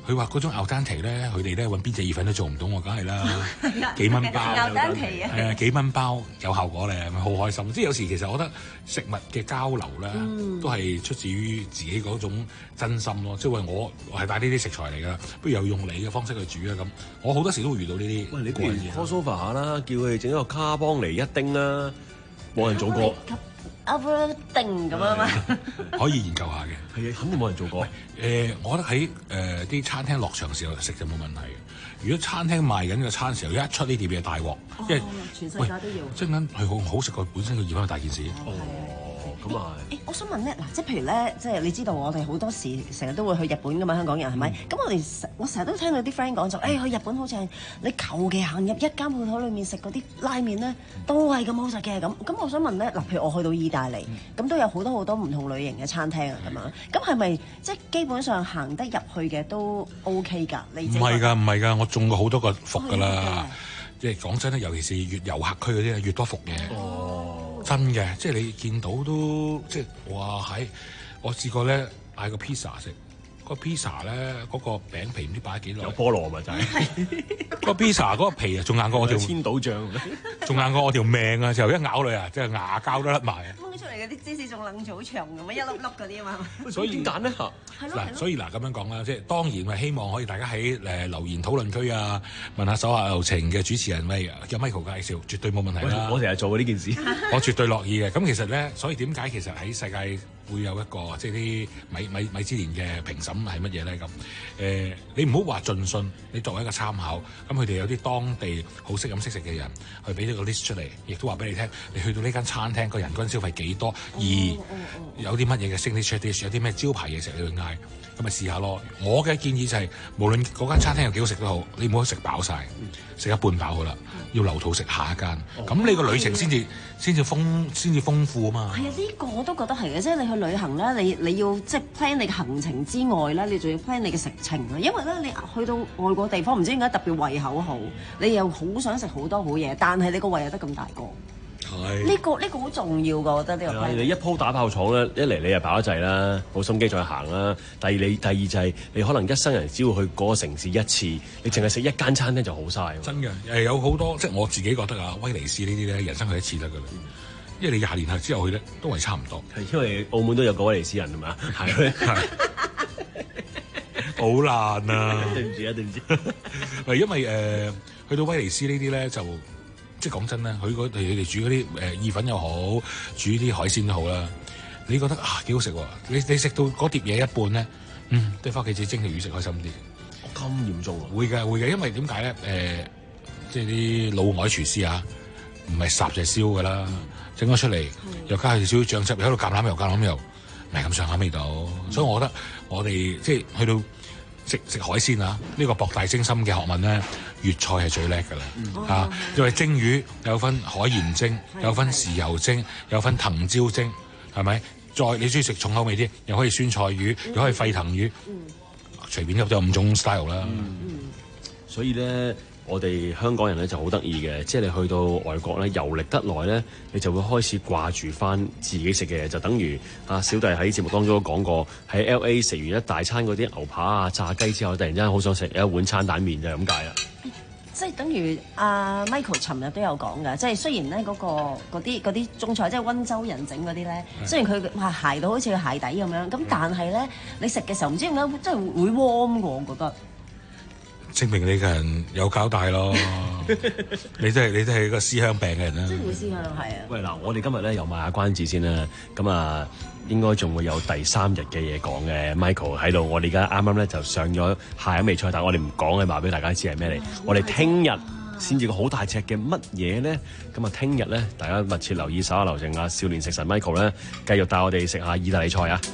佢話嗰種牛丹皮咧，佢哋咧揾邊隻意粉都做唔到，我梗係啦，幾蚊包， 牛丹皮啊， 誒幾蚊包有效果咧，咪好開心。即係有時其實我覺得食物嘅交流咧，嗯、都係出自於自己嗰種真心咯。即係話我我係帶呢啲食材嚟㗎，不如又用你嘅方式去煮啊咁。我好多時都會遇到呢啲。 喂，你不如 crossover 下啦，叫佢哋整一個卡邦尼一丁啦，冇人做過。 定咁啊嘛， 可以研究下嘅， 係啊，肯定冇人做過。誒、 呃，我覺得喺誒啲餐廳落場時候食就冇問題嘅。如果餐廳賣緊個餐時候一出呢碟嘢大鑊， 哦、 因為全世界都要， 即係咁係好好食過本身個意粉係大件事。 哦咁啊！ 誒，我想問咧，嗱，即係譬如咧，即係你知道我哋好多時成日都會去日本噶嘛，香港人係咪？咁、嗯、我哋我成日都聽到啲 friend 講就，誒、欸、去日本好似係你求其行入一間鋪頭裏面食嗰啲拉麵咧，都係咁好食嘅咁。咁我想問咧，嗱，譬如我去到意大利，咁、嗯、都有好多好多唔同類型嘅餐廳啊，咁樣。咁係咪即係基本上行得入去嘅都 OK 㗎？你唔係㗎，唔係㗎，我中過好多個伏㗎啦。即係講真咧，尤其是越遊客區嗰啲，越多伏嘅。哦。真嘅，即係你見到都即係哇喺，我試過咧嗌個 pizza 食，個 pizza 咧嗰個餅皮唔知擺咗幾耐， 有菠蘿咪就係個 pizza 嗰個皮啊，仲硬過我條千島醬， 仲硬過我條命啊！就一咬落啊，即係牙膠都甩埋啊！ 出嚟嗰啲芝士仲冷草長咁啊，一粒粒嗰啲啊嘛。 所以點揀咧嚇？ 嗱，所以嗱咁樣講啦，即係當然咪希望可以大家喺誒留言討論區啊，問下手下留情嘅主持人咪有 Michael 介紹，絕對冇問題啦。 我成日做過呢件事， 我絕對樂意嘅。咁其實咧，所以點解其實喺世界會有一個即係啲米米米芝蓮嘅評審係乜嘢咧？咁誒、呃，你唔好話盡信，你作為一個參考。咁佢哋有啲當地好識飲識食嘅人，去俾咗個 list 出嚟，亦都話俾你聽，你去到呢間餐廳個人均消費幾多，而有啲乜嘢嘅 signature dish，有啲咩招牌嘢食你去嗌，咁咪試下咯。我嘅建議就係、是，無論嗰間餐廳有幾好食都好，你唔好食飽晒，食一半飽好啦，要留肚食下一間。咁、哦、你個旅程先至先至豐先至豐富啊嘛。 係啊，呢、這個我都覺得係嘅，即係你去旅行咧，你你要即係 plan 你嘅行程之外咧，你仲要 plan 你嘅食程啊。因為咧，你去到外國地方，唔知點解特別胃口好，你又好想食好多好嘢，但係你個胃又得咁大個。 係呢、這個呢、這個好重要㗎，我覺得呢個。 你一鋪打爆廠咧，一嚟你又飽得滯啦，冇心機再行啦。第二你第二就係、是、你可能一生人只要去嗰個城市一次，你淨係食一間餐廳就好晒。 真嘅，誒有好多即係我自己覺得啊，威尼斯呢啲咧，人生去一次得㗎啦。因為你廿年後之後去咧，都係差唔多。 係因為澳門都有個威尼斯人係嘛？係係。 好難啊！ 對唔住啊，對唔住。 係因為誒、呃、去到威尼斯呢啲咧就。即係講真啦，佢嗰佢哋煮嗰啲誒意粉又好，煮啲海鮮都好啦。你覺得啊幾好食喎？你你食到嗰碟嘢一半咧，嗯，都翻屋企自己蒸條魚食開心啲。 咁嚴重啊？ 會嘅會嘅，因為點解咧？誒、呃，即係啲老外廚師啊，唔係烚就係燒㗎啦，整咗出嚟又加少少醬汁，又喺度橄欖油橄欖油，唔係咁上下味道。嗯、所以我覺得我哋即係去到。食食海鮮啊！呢、這個博大精深嘅學問咧，粵菜係最叻㗎啦嚇。因為蒸魚有分海鹽蒸，有分豉油蒸，有分藤椒蒸，係咪？再你中意食重口味啲，又可以酸菜魚，又可以沸騰魚，嗯、隨便入咗五種 style 啦。 嗯嗯、所以咧，我哋香港人咧就好得意嘅，即係你去到外國咧遊歷得耐咧，你就會開始掛住翻自己食嘅嘢，就等於啊小弟喺節目當中都講過，喺 L A 食完一大餐嗰啲牛扒啊炸雞之後，突然之間好想食一碗餐蛋麵就係咁解啦。 即係等於阿、uh, Michael 尋日都有講㗎，即係雖然咧、那、嗰個嗰啲嗰啲中菜，即係溫州人整嗰啲咧，雖然佢話鞋到好似個鞋底咁樣，咁但係咧你食嘅時候唔知點解真係會 warm 㗎，我覺得。 證明你個人有交帶咯，你都係你都係個思鄉病嘅人啦。 真係會思鄉係啊！ 喂嗱，我哋今日咧又賣下關子先啦，咁啊應該仲會有第三日嘅嘢講嘅 Michael 喺度，我哋而家啱啱咧就上咗下一味菜，但係我哋唔講嘅，話俾大家知係咩嚟。我哋聽日先至個好大隻嘅乜嘢咧，咁啊聽日咧大家密切留意手下留情啊，少年食神 Michael 咧繼續帶我哋食下意大利菜啊！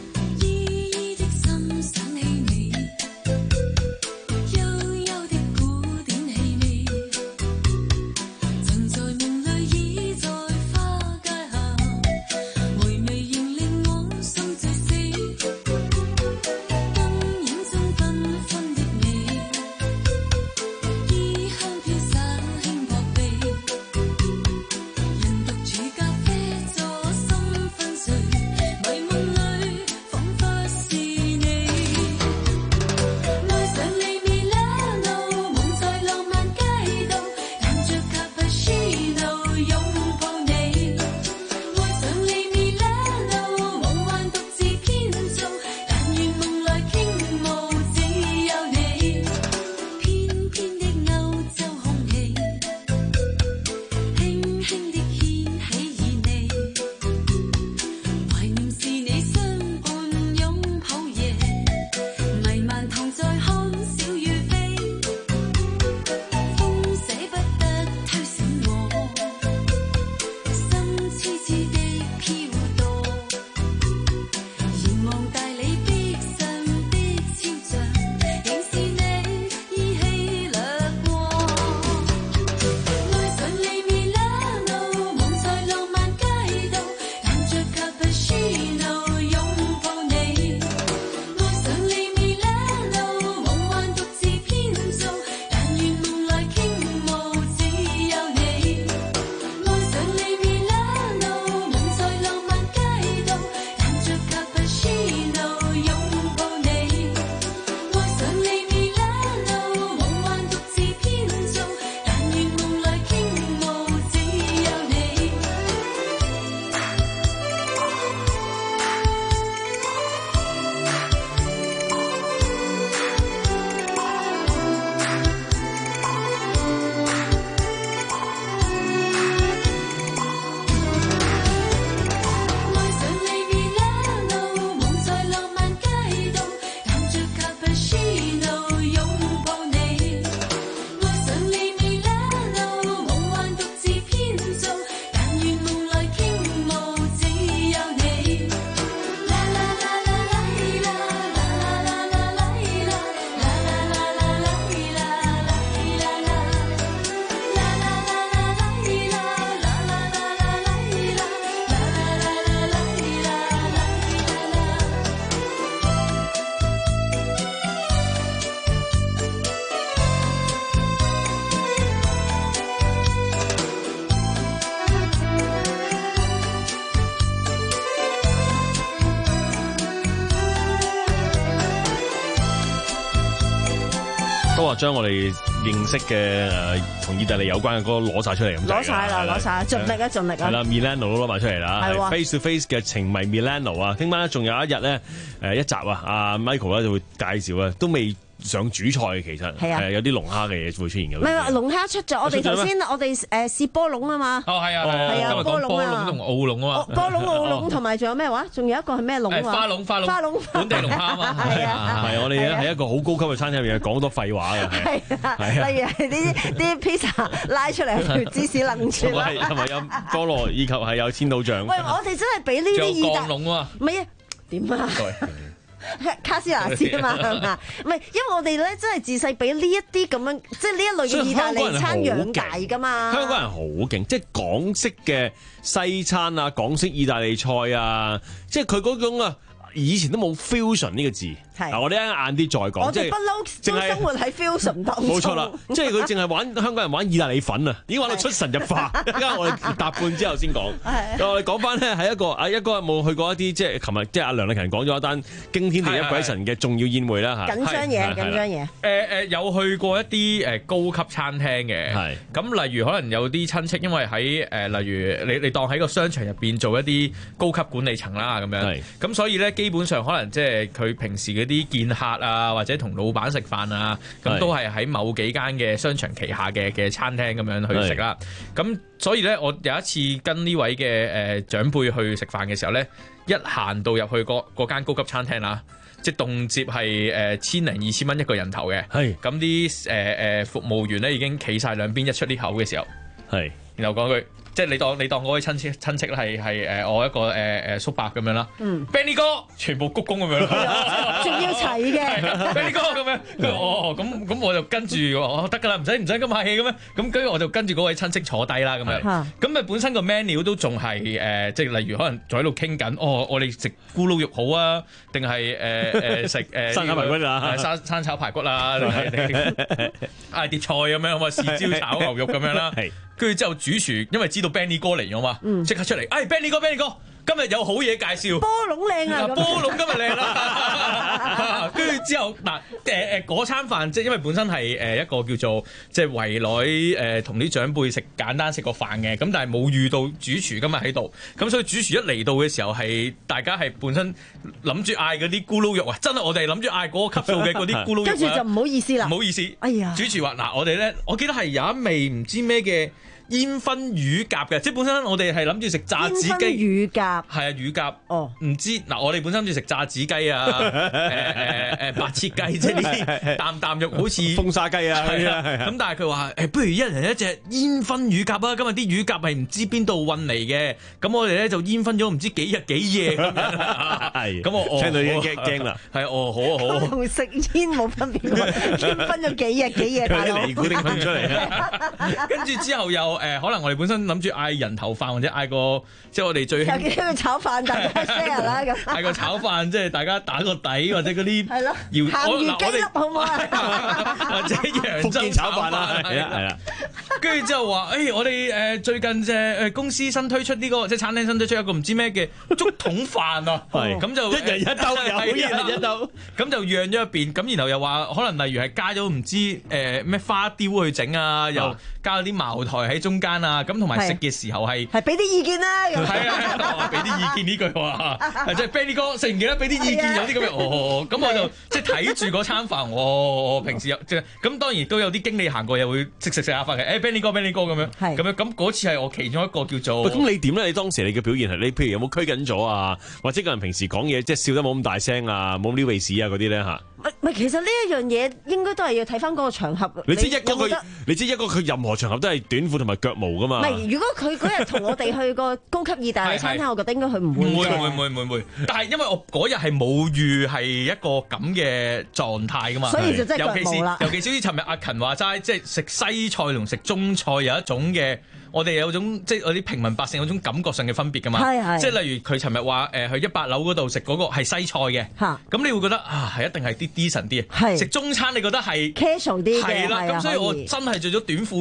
都話將我哋認識嘅誒同意大利有關嘅歌攞晒出嚟咁。 攞晒啦，攞晒，盡力啊，盡力啊！ 係啦 ，Milano 都攞埋出嚟啦。 係 Face to Face 嘅情迷 Milano 啊，聽晚咧仲有一日咧誒一集啊，阿 Michael 咧就會介紹啊，都未上主菜嘅其實係有啲龍蝦嘅嘢會出現嘅。 唔係龍蝦出咗，我哋頭先我哋誒試波龍啊嘛。 哦，係啊， 係啊，波龍啊， 同澳龍啊嘛。 波龍、澳龍同埋仲有咩話？仲有一個係咩龍啊？ 花龍、花龍、 花龍， 本地龍蝦啊嘛。係啊，係我哋咧喺一個好高級嘅餐廳入面講好多廢話嘅。 係啊，例如係啲啲 pizza 拉出嚟條芝士冷住啦， 同埋有菠蘿，以及係有千島醬。 喂，我哋真係俾呢啲意大利龍啊！ 唔係啊，點啊？卡斯拿斯啊嘛，係嘛？唔係，因為我哋咧真係自細俾呢一啲咁樣，即係呢一類嘅意大利餐養大㗎嘛。 香港人好勁，即係港式嘅西餐啊，港式意大利菜啊，即係佢嗰種啊，以前都冇 fusion 呢個字。嗱，我哋一晏啲再講， 我哋不嬲都生活喺 fusion 當中。 冇錯啦，即係佢淨係玩香港人玩意大利粉啊，已經玩到出神入化。一陣間我哋搭半之後先講。我哋講翻咧係一個啊一個冇去過一啲即係琴日即係阿梁麗勤講咗一單驚天地一鬼神嘅重要宴會啦嚇。 緊張嘢，緊張嘢。 誒誒有去過一啲誒高級餐廳嘅，係咁例如可能有啲親戚因為喺誒例如你你當喺個商場入邊做一啲高級管理層啦咁樣，咁所以咧基本上可能即係佢平時嗰啲見客啊，或者同老闆食飯啊，咁都係喺某幾間嘅商場旗下嘅嘅餐廳咁樣去食啦。咁所以咧，我有一次跟呢位嘅誒、呃、長輩去食飯嘅時候咧，一行到入去嗰嗰間高級餐廳啦，即係動輒係誒千零二千蚊一個人頭嘅。係咁啲誒誒服務員咧已經企晒兩邊一出呢口嘅時候，係然後講句。即係你當你當嗰位親戚親戚係係誒我一個誒誒、呃、叔伯咁樣啦、嗯、，Benny 哥全部鞠躬咁樣， 仲要齊嘅 ，Benny 哥咁樣，哦咁咁我就跟住我得㗎啦，唔使唔使咁客氣咁樣，咁跟住我就跟住嗰位親戚坐低啦咁樣，咁啊本身個 menu 都仲係誒，即係例如可能坐喺度傾緊，哦我哋食咕嚕肉好啊，定係誒誒食誒生炒排骨啊，生生炒排骨啊，嗌碟菜咁樣，咁啊豉椒炒牛肉咁樣啦。跟住之後主廚因為知道 Benny 哥嚟咗嘛，即刻出嚟，哎 Benny 哥 Benny 哥，今日有好嘢介紹， 波龍靚啊， 波龍今日靚啦。跟住之後嗱誒誒嗰餐飯，即係因為本身係誒一個叫做即係圍內誒同啲長輩食簡單食個飯嘅，咁但係冇遇到主廚今日喺度，咁所以主廚一嚟到嘅時候係大家係本身諗住嗌嗰啲咕嚕肉啊，真係我哋諗住嗌嗰個級數嘅嗰啲咕嚕肉， 跟住就唔好意思啦， 唔好意思， 哎呀， 主廚話嗱我哋咧，我記得係有一味唔知咩嘅。煙燻乳鴿嘅，即係本身我哋係諗住食炸子雞。煙燻乳鴿。係啊，乳鴿。 哦。 唔知嗱，我哋本身諗住食炸子雞啊，誒誒誒白切雞，即係呢啲啖啖肉好似風沙雞啊。 係啊。咁但係佢話誒，不如一人一隻煙燻乳鴿啊！今日啲乳鴿係唔知邊度運嚟嘅，咁我哋咧就煙燻咗唔知幾日幾夜咁樣。係。咁我聽到已經驚驚啦。 係哦，好啊好啊。 同食煙冇分別喎，煙燻咗幾日幾夜大佬。 啲尼古丁噴出嚟啊！ 跟住之後又。誒可能我哋本身諗住嗌人頭飯或者嗌個即係我哋最有幾個炒飯大家 share 啦咁， 嗌個炒飯即係大家打個底或者嗰啲係咯， 鹹魚雞粒好唔好啊？ 或者揚州炒飯啦，係啦係啦。跟住之後話誒，我哋誒最近即係誒公司新推出呢個即係餐廳新推出一個唔知咩嘅竹筒飯啊，咁就一人一兜，有一人一兜， 咁就讓咗一邊，咁然後又話可能例如係加咗唔知誒咩花雕去整啊，又加咗啲茅台喺中間啊，咁同埋食嘅時候係係俾啲意見啦，咁係啊，俾啲意見呢句話，即係 Benny 哥食唔記得俾啲意見，有啲咁嘅哦，咁我就即係睇住嗰餐飯，我平時有即係咁，當然都有啲經理行過又會食食食下飯嘅，誒 Benny 哥 Benny 哥咁樣，咁樣咁嗰次係我其中一個叫做， 咁你點咧？你當時你嘅表現係你譬如有冇拘緊咗啊，或者個人平時講嘢即係笑得冇咁大聲啊，冇咁撩鼻屎啊嗰啲咧嚇？ 唔係，其實呢一樣嘢應該都係要睇翻嗰個場合。 你知一個佢，你知一個佢任何場合都係短褲同埋腳毛噶嘛？ 唔係，如果佢嗰日同我哋去個高級意大利餐廳，我覺得應該佢唔會。 唔會唔會唔會唔會唔會。但係因為我嗰日係冇預係一個咁嘅狀態噶嘛， 所以就真係腳毛啦。 尤其是尤其是尋日阿勤話齋，即係食西菜同食中菜有一種嘅。我哋有種即係我啲平民百姓有種感覺上嘅分別㗎嘛，即係例如佢尋日話誒去一百樓嗰度食嗰個係西菜嘅，咁你會覺得啊係一定係啲 decent 啲，食中餐你覺得係 casual 啲嘅， 係啦，咁所以我真係着咗短褲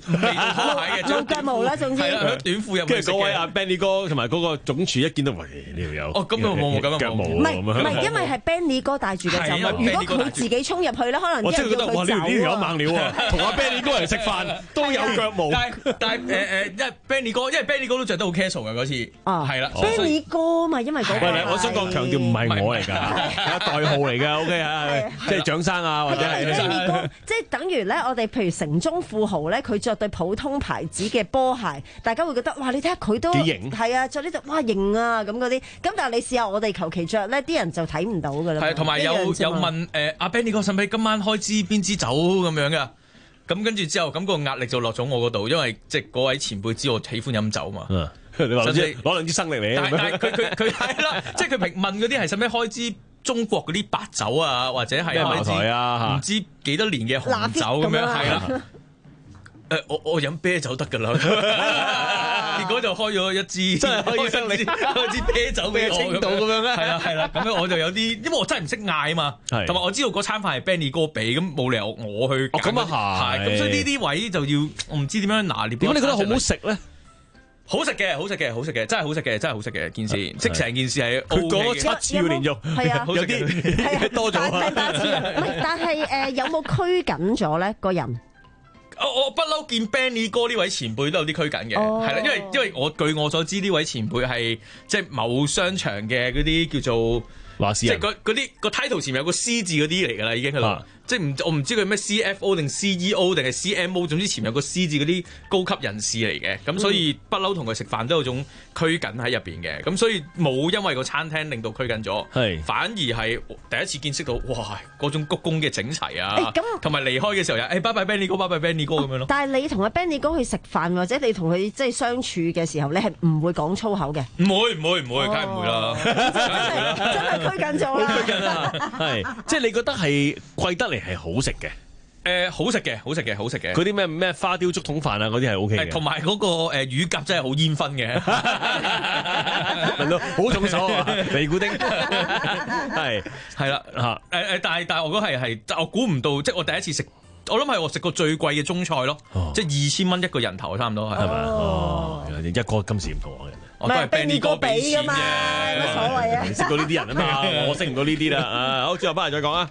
未到拖鞋嘅， 露腳毛啦，總之係啦，短褲入去。 跟住嗰位阿 Benny 哥同埋嗰個總廚一見到，喂呢條友哦咁啊冇冇咁啊腳毛唔係唔係，因為係 Benny 哥帶住嘅走嘛。如果佢自己衝入去咧，可能我真係覺得哇呢條呢條友走啊。 猛料啊！同阿 Benny 哥嚟食飯都有腳毛。 但係但係誒誒，因為 Benny 哥，因為 Benny 哥都着得好 casual 嘅嗰次，係啦。 Benny 哥嘛，因為嗰個喂，我想講強調唔係我嚟㗎，係代號嚟㗎。OK 啊，即係蔣生啊，或者係 Benny 哥，即係等於咧，我哋譬如城中富豪咧，佢着對普通牌子嘅波鞋，大家會覺得哇，你睇下佢都幾型， 係啊，着呢對哇型啊咁嗰啲。咁但係你試下我哋求其着咧，啲人就睇唔到㗎啦。 係同埋有有問誒阿 Benny 哥使唔使今晚開支邊支酒咁樣㗎？咁跟住之後，咁個壓力就落咗我嗰度，因為即係嗰位前輩知我喜歡飲酒嘛。嗯， 你話攞兩支生力嚟， 但係佢佢佢係啦，即係佢平問嗰啲係使唔使開支中國嗰啲白酒啊，或者係茅台啊， 唔知幾多年嘅紅酒咁樣係啦。誒，我我飲啤酒得㗎啦，結果就開咗一支， 真係開生力， 開支啤酒俾我青島咁樣咧。 係啦係啦，咁樣我就有啲，因為我真係唔識嗌啊嘛，同埋我知道嗰餐飯係 Benny 哥俾，咁冇理由我去。 哦，咁啊係， 咁所以呢啲位就要我唔知點樣拿捏。 點解你覺得好唔好食咧？ 好食嘅，好食嘅，好食嘅，真係好食嘅，真係好食嘅件事，即係成件事係佢講咗七次要連續， 係啊， 有啲多咗啊。 第八次啊，唔係，但係誒有冇拘緊咗咧個人？ 我我不嬲見 Benny 哥呢位前輩都有啲拘謹嘅，係啦、oh.，因為因為我據我所知呢位前輩係即係某商場嘅嗰啲叫做話事人， 即係嗰啲個 title 前面有個 C 字嗰啲嚟㗎啦，已經係啦。即係唔我唔知佢咩 C F O 定 C E O 定係 C M O， 總之前面有個 C 字嗰啲高級人士嚟嘅，咁所以不嬲同佢食飯都有種拘謹喺入邊嘅，咁所以冇因為個餐廳令到拘謹咗，係反而係第一次見識到哇嗰種鞠躬嘅整齊啊，同埋離開嘅時候又誒拜拜 Benny 哥，拜拜 Benny 哥咁樣咯。 但係你同阿 Benny 哥去食飯或者你同佢即係相處嘅時候，你係唔會講粗口嘅？ 唔會唔會唔會，梗係唔會啦， 真係拘謹咗啦， 好拘謹啊！係即係你覺得係貴得嚟係好食嘅。 誒、呃、好食嘅，好食嘅，好食嘅。 嗰啲咩咩花雕竹筒飯啊，嗰啲係 O K 嘅。 同埋嗰個誒、呃、乳鴿真係好煙燻嘅， 係咯，好重手啊！尼古丁係係啦嚇誒誒，但係但係我覺得係係，我估唔到，即係我第一次食，我諗係我食過最貴嘅中菜咯，哦、即係二千蚊一個人頭差唔多係，係咪哦，一個今時唔同嘅， 我都係 Benny 哥俾嘅嘛，冇乜所謂啊！ 你識到呢啲人啊嘛，我識唔到呢啲啦啊！好，之後翻嚟再講啊。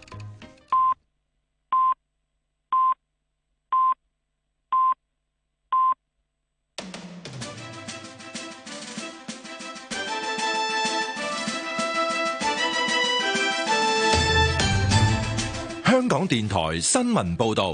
香港電台新聞報道，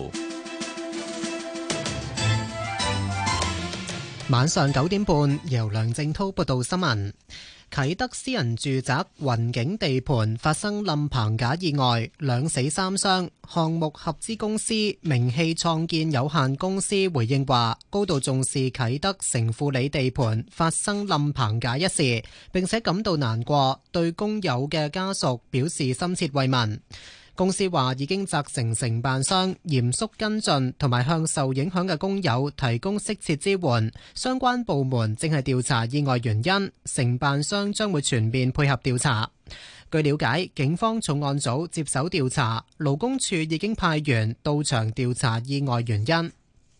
晚上九點半，由梁正濤報道新聞。啟德私人住宅雲景地盤發生冧棚架意外，兩死三傷。項目合資公司名氣創建有限公司回應話，高度重視啟德城富里地盤發生冧棚架一事，並且感到難過，對工友嘅家屬表示深切慰問。公司話已經責成承辦商嚴肅跟進，同埋向受影響嘅工友提供適切支援。相關部門正係調查意外原因，承辦商將會全面配合調查。據了解，警方重案組接手調查，勞工處已經派員到場調查意外原因。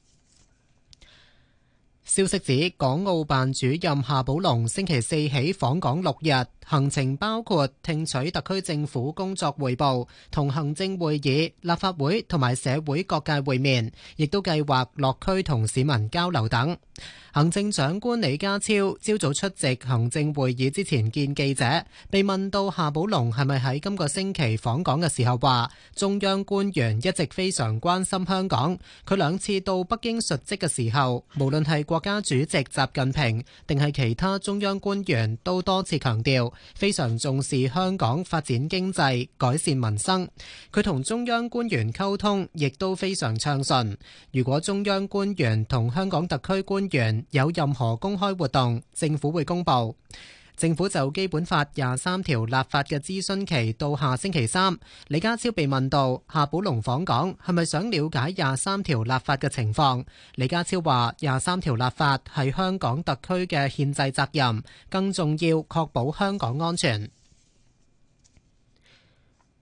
消息指，港澳辦主任夏寶龍星期四起訪港六日，行程包括聽取特區政府工作彙報，同行政會議、立法會同埋社會各界會面，亦都計劃落區同市民交流等。行政長官李家超朝早出席行政會議之前見記者，被問到夏寶龍係咪喺今個星期訪港嘅時候話，中央官員一直非常關心香港。佢兩次到北京述職嘅時候，無論係國家主席習近平定係其他中央官員，都多次強調非常重視香港發展經濟、改善民生。佢同中央官員溝通亦都非常暢順。如果中央官員同香港特區官員有任何公開活動，政府會公佈。政府就基本法廿三條立法嘅諮詢期到下星期三。李家超被問到夏寶龍訪港係咪想了解廿三條立法嘅情況，李家超話廿三條立法係香港特區嘅憲制責任，更重要確保香港安全。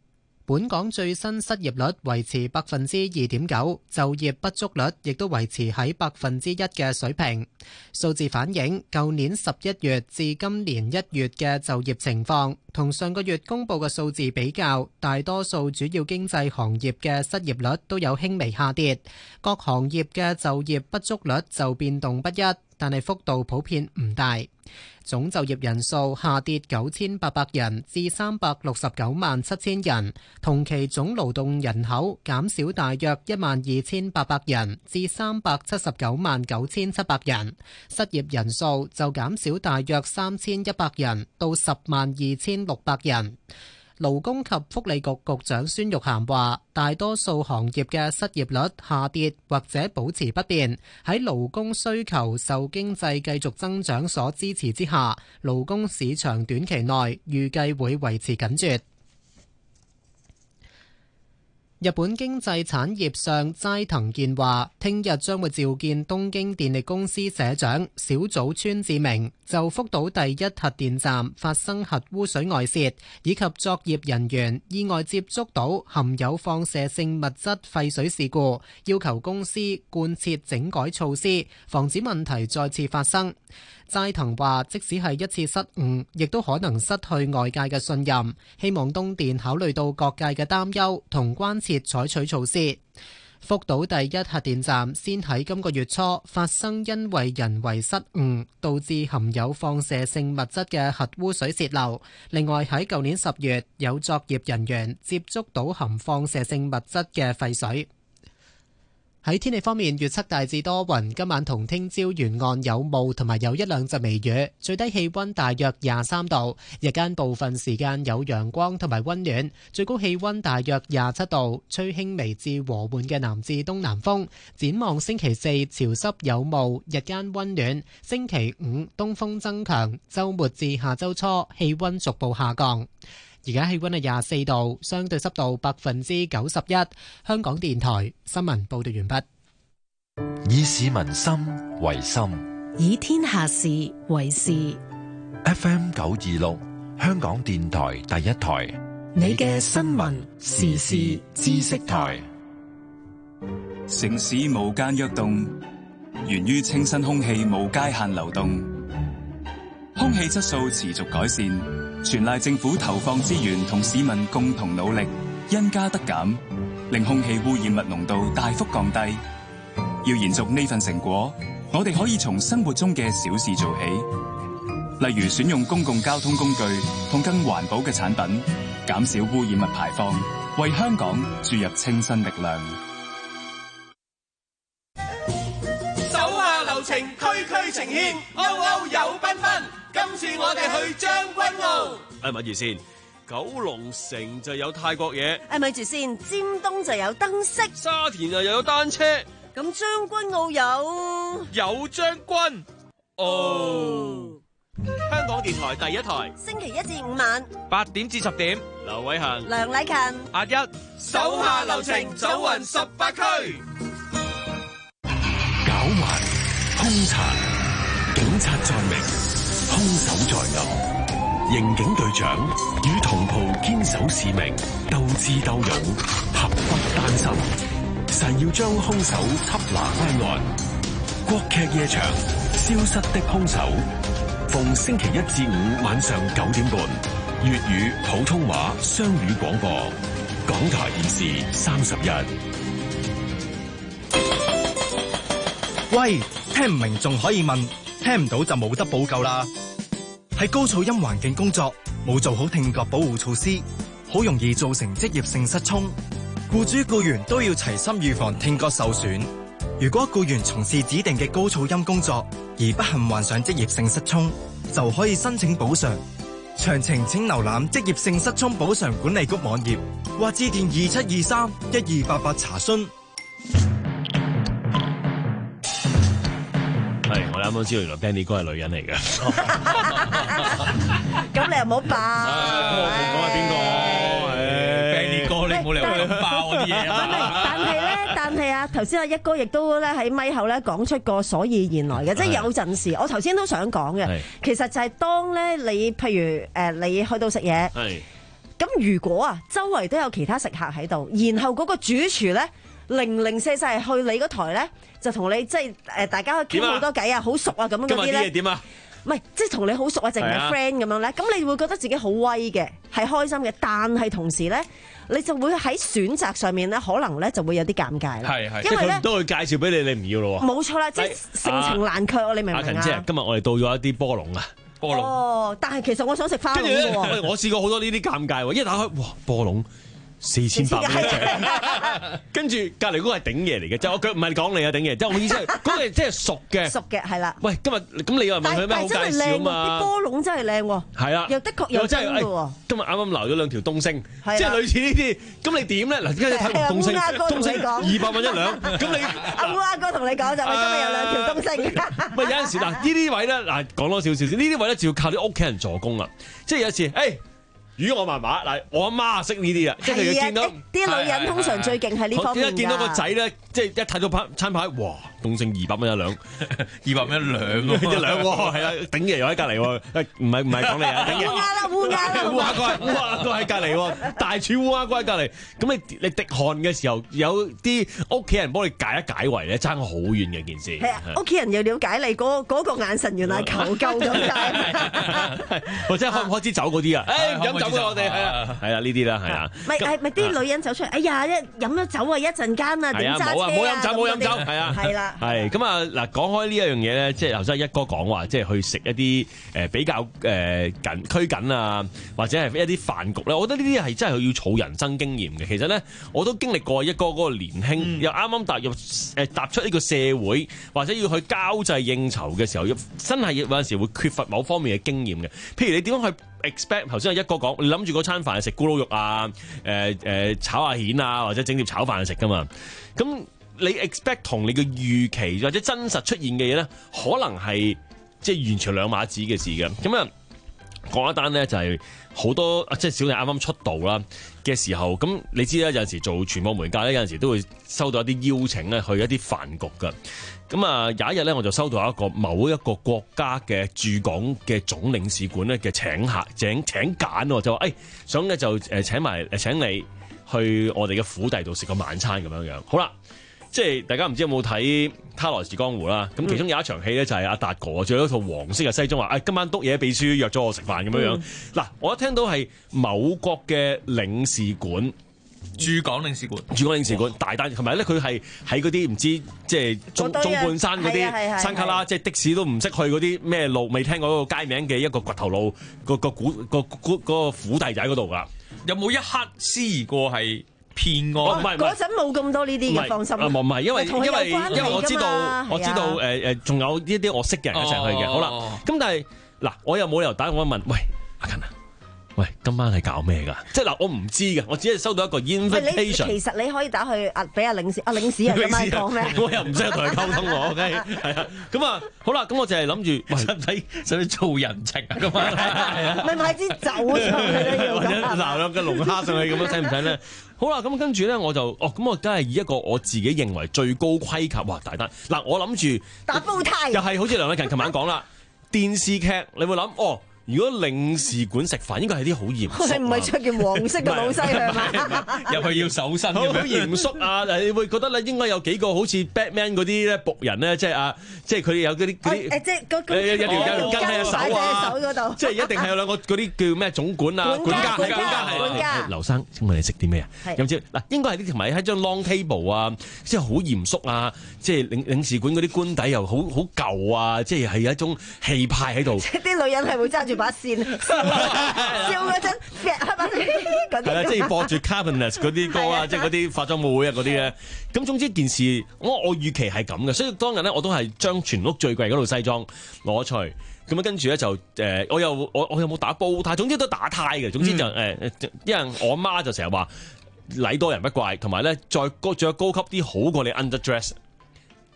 本港最新失業率維持百分之二點九，就業不足率亦都維持喺百分之一嘅水平。數字反映舊年十一月至今年一月嘅就業情況，同上個月公佈嘅數字比較，大多數主要經濟行業嘅失業率都有輕微下跌，各行業嘅就業不足率就變動不一，但係幅度普遍唔大。總就業人數下跌九千八百人至三百六十九萬七千人，同期總勞動人口減少大約一萬二千八百人至三百七十九萬九千七百人，失業人數就減少大約三千一百人到十萬二千六百人。勞工及福利局局長孫玉菡話，大多數行業嘅失業率下跌或者保持不變，喺勞工需求受經濟繼續增長所支持之下，勞工市場短期內預計會維持緊絀。日本經濟產業相齋藤健話，聽日將會召見東京電力公司社長小早川智明，就福島第一核電站發生核污水外泄，以及作業人員意外接觸到含有放射性物質廢水事故，要求公司貫徹整改措施，防止問題再次發生。齋藤話，即使係一次失誤，亦都可能失去外界嘅信任，希望東電考慮到各界嘅擔憂同關切，採取措施。福島第一核電站先喺今個月初發生因為人為失誤導致含有放射性物質嘅核污水洩漏，另外喺舊年十月有作業人員接觸到含放射性物質嘅廢水。喺天氣方面，預測大致多雲，今晚同聽朝沿岸有霧同埋有一兩陣微雨，最低氣溫大約廿三度，日間部分時間有陽光同埋溫暖，最高氣溫大約廿七度，吹輕微至和緩嘅南至東南風。展望星期四潮濕有霧，日間溫暖，星期五東風增強，週末至下週初氣溫逐步下降。而家氣溫係廿四度，相對濕度百分之九十一。香港電台新聞報道完畢。 以市民心為心， 以天下事為事。 F M 九二六，香港電台第一台， 你嘅新聞時事知識台。 城市無間躍動，源於清新空氣無界限流動，空氣質素持續改善。全賴政府投放資源同市民共同努力，因加得減，令空氣污染物濃度大幅降低。要延續呢份成果，我哋可以從生活中嘅小事做起，例如選用公共交通工具同更環保嘅產品，減少污染物排放，為香港注入清新力量。 手下留情，區區呈獻，歐歐有繽紛。今次我哋去將軍澳。 哎，咪住先，九龍城就有泰國嘢。 哎，咪住先，尖東就有燈飾， 沙田啊又有單車。 咁將軍澳有有將軍澳。 香港電台第一台， 星期一至五晚八點至十點， 劉偉恒、 梁禮勤、 阿一， 手下留情，走勻十八區。 狡猾、兇殘，警察在明，兇手在暗。刑警隊長與同袍堅守使命，鬥智鬥勇，合不單身，誓要將兇手緝拿歸案。國劇夜場，消失的兇手，逢星期一至五晚上九點半，粵語、普通話雙語廣播，港台電視三十一。 喂，聽唔明仲可以問，聽唔到就冇得補救啦。喺高噪音環境工作，冇做好聽覺保護措施，好容易造成職業性失聰。僱主僱員都要齊心預防聽覺受損。如果僱員從事指定嘅高噪音工作，而不幸患上職業性失聰，就可以申請補償。詳情請瀏覽職業性失聰補償管理局網頁，或致電二七二三一二八八查詢。 係，我哋啱啱知道原來 Benny 哥係女人嚟嘅。 咁你又唔好爆。 我冇講係邊個？Benny 哥，你冇理由咁爆嗰啲嘢啊！ 但係咧，但係啊，頭先阿一哥亦都咧喺咪後咧講出個所以然來嘅，即係有陣時，我頭先都想講嘅，其實就係當咧你譬如誒你去到食嘢。 咁如果啊，周圍都有其他食客喺度，然後嗰個主廚咧零零舍舍去你嗰台咧，就同你即係誒大家傾好多偈啊，好熟啊咁樣嗰啲咧。 今日啲嘢點啊？ 唔係，即係同你好熟啊，淨係 friend 咁樣咧，咁你會覺得自己好威嘅，係開心嘅，但係同時咧，你就會喺選擇上面咧，可能咧就會有啲尷尬啦。 係係， 因為咧都會介紹俾你，你唔要咯喎。 冇錯啦，即係盛情難卻，你明唔明啊？ 阿勤姐，今日我哋到咗一啲波龍啊，波龍。 哦，但係其實我想食花龍嘅喎。 我試過好多呢啲尷尬喎，一打開，哇，波龍。四千八蚊一隻，跟住隔離嗰個係頂嘢嚟嘅，即係我佢唔係講你啊頂嘢，即係我意思係嗰個即係熟嘅， 熟嘅係啦。 喂，今日咁你又問佢咩好介紹啊嘛？ 啲波龍真係靚喎， 係啊， 又的確有真嘅喎。 今日啱啱撈咗兩條東星，即係類似呢啲，咁你點咧？嗱，而家你睇東星，東星二百蚊一兩，咁你阿烏鴉哥同你講就係今日有兩條東星。 喂，有陣時嗱，呢啲位咧嗱講多少少先，呢啲位咧就要靠啲屋企人助攻啦，即係有時誒。如果我嫲嫲嗱，我阿媽識呢啲啊，即係佢見到啲女人通常最勁係呢方面㗎。 一見到個仔咧，即係一睇到餐餐牌，哇！東星二百蚊一兩， 二百蚊一兩喎， 一兩喎，係啊，頂爺又喺隔離喎，唔係唔係講你啊，頂爺。 烏鴉啦，烏鴉啦， 烏鴉哥，烏鴉哥喺隔離喎，大柱烏鴉哥喺隔離。咁你你滴汗嘅時候，有啲屋企人幫你解一解圍咧，爭好遠嘅件事。 係啊，屋企人又了解你嗰嗰個眼神，原來係求救咁解。 或者開唔開支酒嗰啲啊？誒，飲酒嘅我哋係啊，係啊，呢啲啦，係啊。 咪係咪啲女人走出嚟？哎呀，一飲咗酒啊，一陣間啊，點揸車啊？ 冇啊，冇飲酒，冇飲酒，係啊， 係啦。 係咁啊！嗱，講開呢一樣嘢咧，即係頭先一哥講話，即係去食一啲誒比較誒緊拘謹啊，或者係一啲飯局咧，我覺得呢啲係真係要儲人生經驗嘅。其實咧，我都經歷過一哥嗰個年輕，嗯、又啱啱踏入誒踏出呢個社會，或者要去交際應酬嘅時候，真係有陣時會缺乏某方面嘅經驗嘅。譬如你點樣去 expect 頭先阿一哥講，你諗住嗰餐飯係食咕嚕肉啊，誒、呃、誒、呃、炒下蜆啊，或者整碟炒飯去食噶嘛，咁。你 expect 同你嘅預期或者真實出現嘅嘢咧，可能係即係完全兩碼子嘅事嘅。咁啊，講一單咧就係好多即係小弟啱啱出道啦嘅時候，咁你知啦，有陣時做傳播媒介咧，有陣時都會收到一啲邀請咧去一啲飯局㗎。咁啊，有一日咧，我就收到一個某一個國家嘅駐港嘅總領事館咧嘅請客請請柬喎，就話誒、哎、想咧就誒請埋誒請你去我哋嘅府邸度食個晚餐咁樣樣。好啦。即係大家唔知有冇睇《他來自江湖》啦，咁其中有一場戲咧就係阿達哥着咗套黃色嘅西裝話，誒、哎、今晚督嘢秘書約咗我食飯咁樣樣。嗱、嗯，我一聽到係某國嘅領事館駐港領事館， 駐港領事館大單，同埋咧佢係喺嗰啲唔知即係中中半山嗰啲山卡拉，即係的士都唔識去嗰啲咩路，未聽過嗰個街名嘅一個掘頭路，個個古個嗰個府邸仔嗰度㗎。 有冇一刻思而過係？騙我， 嗰陣冇咁多呢啲嘅，放心。 唔係唔係，因為因為因為我知道我知道誒誒，仲有呢啲我識嘅人一齊去嘅。好啦，咁但係嗱，我又冇理由打我問，喂阿勤啊，喂今晚係搞咩㗎？即係嗱，我唔知嘅，我只係收到一個 invitation。其實你可以打去阿俾阿領事，阿領事係咁樣講咩？ 我又唔識同佢溝通喎，OK？係啊，咁啊好啦，咁我就係諗住，使唔使使唔使做人情啊？咁啊， 咪買支酒上去都要㗎， 撈兩個龍蝦上去咁樣，使唔使咧？好啦，咁跟住咧，我就哦，咁我梗係以一個我自己認為最高規格，哇大單嗱，我諗住打煲呔， 又係好似梁偉勤琴晚講啦，電視劇你會諗哦。如果領事館食飯，應該係啲好嚴肅。 你唔係着件黃色嘅老西係嘛？ 入去要搜身， 好嚴肅啊！你會覺得咧，應該有幾個好似 Batman 嗰啲咧僕人咧，即係啊，即係佢哋有嗰啲嗰啲， 誒即係嗰嗰一條有條筋喺手啊， 手嗰度， 即係一定係有兩個嗰啲叫咩總管啊，管家管家管家。 劉生，請問你食啲咩啊？有唔知嗱？應該係啲同埋喺張 long table 啊，即係好嚴肅啊！即係領領事館嗰啲官邸又好好舊啊！即係係有一種氣派喺度。 啲女人係會揸住把扇。笑嗰陣，係咪？ 係啦，即係播住 Cabinet 嗰啲歌啊，即係嗰啲化妝舞會啊嗰啲咧。咁總之件事，我我預期係咁嘅，所以當日咧我都係將全屋最貴嗰套西裝攞出去。咁啊跟住咧就誒，我又我我有冇打煲呔？總之都打呔嘅。總之就誒、嗯，因為我媽就成日話禮多人不怪，同埋咧再高再高級啲好過你 underdress。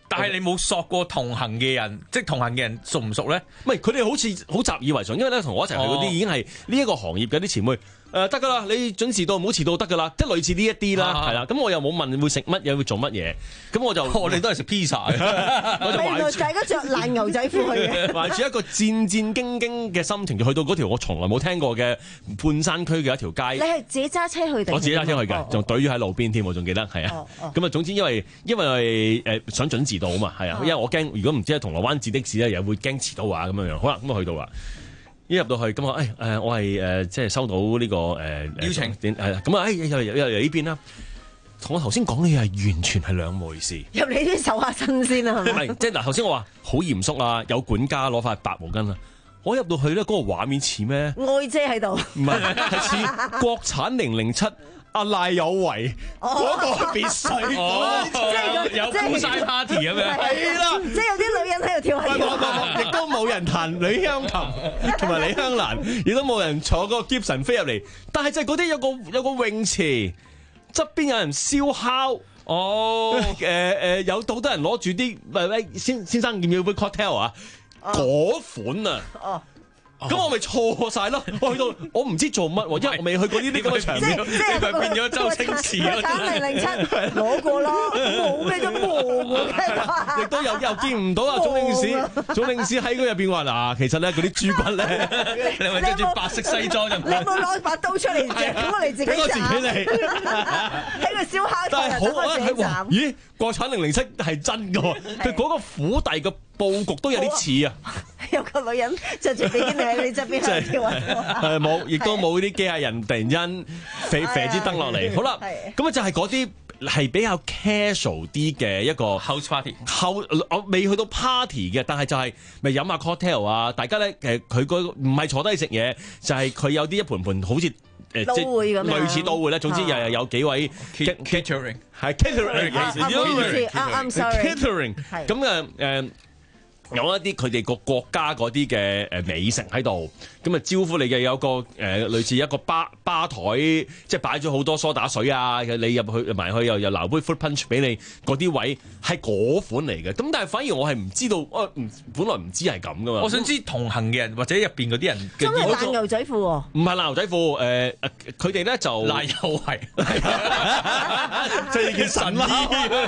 但係你冇索過同行嘅人，即係同行嘅人熟唔熟咧？ 唔係佢哋好似好習以為常，因為咧同我一齊去嗰啲已經係呢一個行業嘅啲前輩。誒得㗎啦，你準時到唔好遲到得㗎啦，即係類似呢一啲啦，係啦。咁我又冇問會食乜嘢，會做乜嘢，咁我就我哋都係食 pizza 嘅， 我就懷住大家着爛牛仔褲去嘅， 懷住一個戰戰兢兢嘅心情，就去到嗰條我從來冇聽過嘅半山區嘅一條街。 你係自己揸車去定？ 我自己揸車去嘅，仲懟咗喺路邊添，我仲記得係啊。咁啊，總之因為因為誒想準時到啊嘛，係啊，因為我驚如果唔知係銅鑼灣截的士咧，又會驚遲到啊咁樣樣。好啦，咁啊去到啦。一入到去咁我誒誒我係誒即係收到呢個誒邀請點誒咁啊誒又又又嚟呢邊啦，同我頭先講嘅嘢係完全係兩回事。 入嚟啲手下身先啊，係咪？ 即係嗱，頭先我話好嚴肅啊，有管家攞塊白毛巾啊，我入到去咧，嗰個畫面似咩？ 愛姐喺度， 唔係係似國產零零七。阿賴有為嗰個別墅， 即係有 poolside party 咁樣， 係啦， 即係有啲女人喺度跳下，亦都冇人彈李香琴同埋李香蘭，亦都冇人坐嗰個 Gibson 飛入嚟，但係就係嗰啲有個有個泳池側邊有人燒烤，哦，誒誒有好多人攞住啲喂喂先先生要唔要杯 cocktail 啊？嗰款啊！咁我咪錯晒咯！我去到我唔知做乜，因為我未去過呢啲咁嘅場面， 即係咪變咗周星馳咯！ 打零零七攞過啦，冇咩都冇嘅， 亦都有又見唔到啊！總領事總領事喺嗰入邊話嗱，其實咧嗰啲豬骨咧， 你咪着住白色西裝就， 你有冇攞把刀出嚟斬嚟自己斬？喺個燒烤台度攞自己斬。 咦？國產零零七係真㗎，佢嗰個府邸嘅佈局都有啲似啊！ 有個女人着住比基尼喺你側邊喺度跳啊！ 係冇，亦都冇啲機械人突然間飛飛支燈落嚟。好啦，咁啊就係嗰啲係比較 casual 啲嘅一個 house party。 後我未去到 party 嘅，但係就係咪飲下 cocktail 啊？大家咧誒，佢個唔係坐低食嘢，就係佢有啲一盤盤好似。誒即係類似都會咧，總之又係有幾位 catering 係 catering， 啱啱 sorry catering 咁誒誒有一啲佢哋個國家嗰啲嘅誒美食喺度，咁啊招呼你嘅有個誒類似一個吧吧台，即係擺咗好多梳打水啊，你入去埋去又又撈杯 fruit punch 俾你，嗰啲位係嗰款嚟嘅。咁但係反而我係唔知道，我唔本來唔知係咁噶嘛。 我想知同行嘅人或者入邊嗰啲人真係爛牛仔褲喎， 唔係爛牛仔褲誒，佢哋咧就爛優惠， 即係件神衣。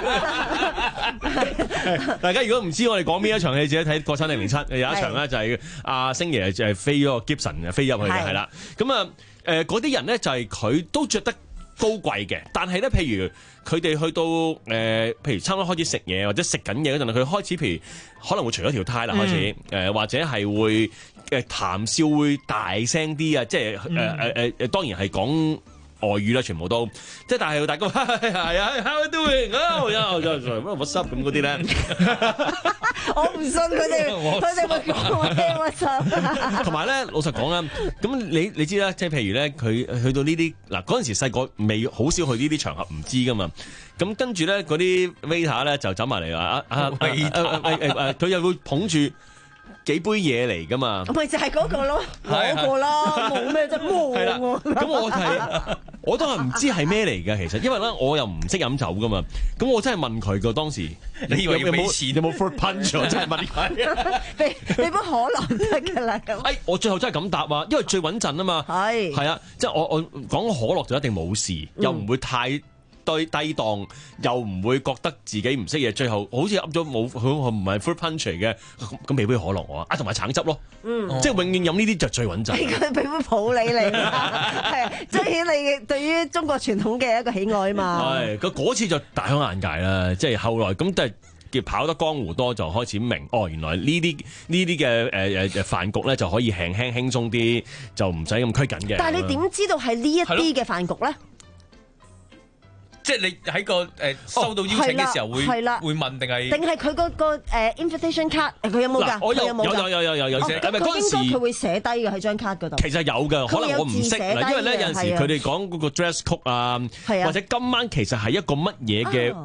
大家如果唔知我哋講邊一場戲，自己睇國產零零七，有一場咧就係阿星爺就係飛咗個 Gibson 飛入去嘅，係啦。咁啊誒嗰啲人咧就係佢都着得高貴嘅，但係咧譬如佢哋去到誒、呃，譬如差唔多開始食嘢或者食緊嘢嗰陣，佢開始譬如可能會除咗條呔啦，開始誒、呃、或者係會誒談笑會大聲啲啊，即係誒誒誒誒，當然係講外語啦，全部都即係，但係大家係啊 ，How are you doing？啊，又又又乜 what's up 咁嗰啲咧， 我唔信佢哋，佢哋會講咩 what's up？同埋咧，老實講啦，咁你你知啦，即係譬如咧，佢去到呢啲嗱嗰陣時細個未好少去呢啲場合，唔知噶嘛。咁跟住咧，嗰啲 waiter 咧就走埋嚟話啊啊誒誒佢又會捧住幾杯嘢嚟噶嘛？ 咪就係嗰個咯，嗰個啦，冇咩啫，冇係啦，咁我係我都係唔知係咩嚟嘅，其實因為咧我又唔識飲酒噶嘛，咁我真係問佢個當時， 你以為要俾錢有冇 fruit punch？我真係問佢， 俾俾杯可樂得㗎啦咁。 哎，我最後真係咁答啊，因為最穩陣啊嘛，係係啊，即係我我講可樂就一定冇事，又唔會太對低檔，又唔會覺得自己唔識嘢，最後好似噏咗冇，佢唔係 fruit punch 嚟嘅，咁俾杯可樂我啊，同埋橙汁咯，嗯，即係永遠飲呢啲就最穩陣。 佢俾杯普洱你啦，係彰顯你對於中國傳統嘅一個喜愛啊嘛。 係，佢嗰次就大開眼界啦，即係後來咁都係叫跑得江湖多，就開始明哦，原來呢啲呢啲嘅誒誒誒飯局咧就可以輕輕輕鬆啲，就唔使咁拘謹嘅。 但係你點知道係呢一啲嘅飯局咧？ 即係你喺個誒收到邀請嘅時候會會問定係定係佢嗰個誒 invitation card 佢有冇㗎？ 我有有有有有有有寫，係咪嗰陣時佢會寫低嘅喺張卡嗰度？ 其實有㗎，可能我唔識啦，因為咧有陣時佢哋講嗰個 dress code 啊，或者今晚其實係一個乜嘢嘅嘅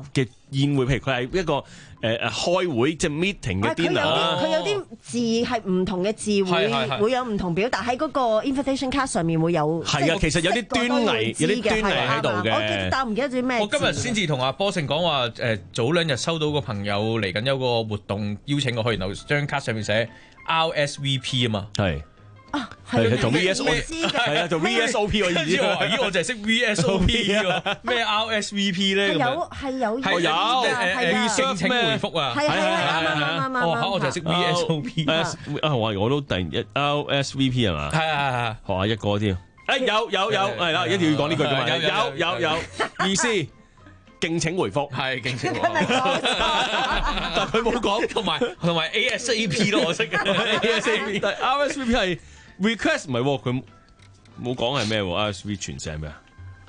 宴會，譬如佢係一個誒誒開會即係 meeting 嘅 dinner 啦。 佢有啲字係唔同嘅字會會有唔同表達，喺嗰個 invitation card 上面會有。 係啊，其實有啲端倪，有啲端倪喺度嘅。 我記得，但我唔記得咗咩。 我今日先至同阿波勝講話，誒早兩日收到個朋友嚟緊有個活動邀請我去，然後張卡上面寫 R S V P 啊嘛。 係。 啊， 係同 V S O P 係啊，同 V S O P 我意思。 咦，我就係識 V S O P 喎，咩 R S V P 咧？ 有係有係有誒申請回覆啊， 係係係啱啱啱啱。 哦，我就係識 V S O P 啊，我我都突然一 R S V P 係嘛？ 係係係， 學下一個添。誒有有有係啦，一定要講呢句㗎嘛。有有有意思，敬請回覆係敬請回覆。 但佢冇講， 同埋同埋 A S A P 咯，我識嘅 A S A P， 但 R S V P 係。request 唔係喎，佢冇講係咩喎 ？R S V 全寫係咩啊？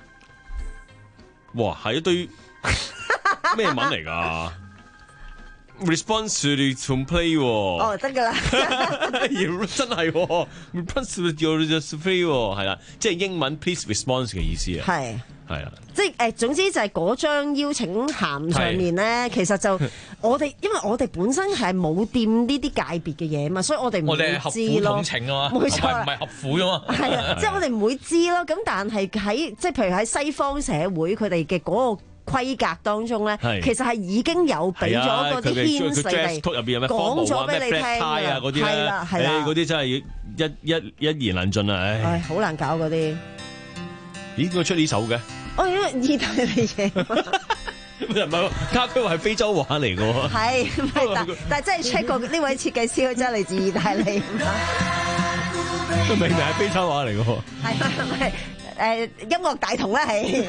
哇，係一堆咩文嚟㗎 ？Response to the complaint 喎。 哦，得㗎啦。 真係 response to your complaint 喎，係啦，即係英文 please response 嘅意思啊。 係。 係啊， 即係誒，總之就係嗰張邀請函上面咧，其實就我哋，因為我哋本身係冇掂呢啲界別嘅嘢嘛，所以我哋唔會知咯。 我哋合府統情啊嘛， 冇錯， 唔係合府㗎嘛。 係啊，即係我哋唔會知咯。咁但係喺即係譬如喺西方社會，佢哋嘅嗰個規格當中咧，其實係已經有俾咗嗰啲牽涉地講咗俾你聽㗎。係啦，係啦， 嗰啲真係一一一言難盡啊！唉， 好難搞嗰啲。 咦？佢出呢首嘅？ 哦，因為意大利嘢， 唔係卡區話係非洲話嚟嘅喎。係， 但但真係 check 過呢位設計師，佢真係嚟自意大利。 佢明明係非洲話嚟嘅喎。 係係誒音樂大同啦，係。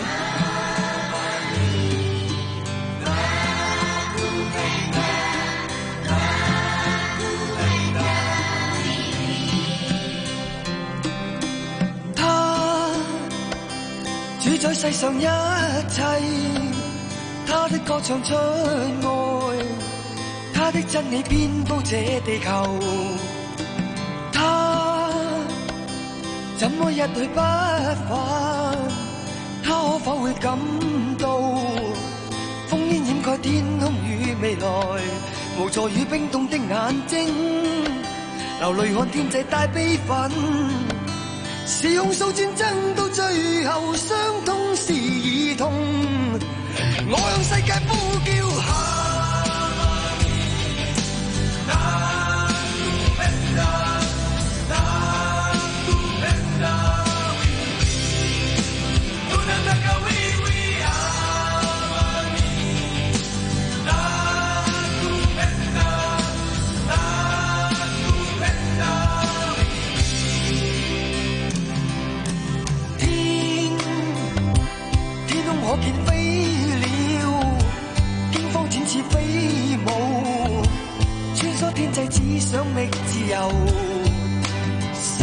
主宰世上一切，他的歌唱出愛，他的真理遍佈這地球。他怎麼一去不返？他可否會感到烽煙掩蓋天空與未來，無助與冰凍的眼睛，流淚看天際帶悲憤。是控訴戰爭到最後，傷痛是兒童。我向世界呼叫哈利那古本拉那古本拉不能那個維維阿尼那古本拉那古本拉可見飛鳥，驚慌展翅飛舞，穿梭天際只想覓自由。心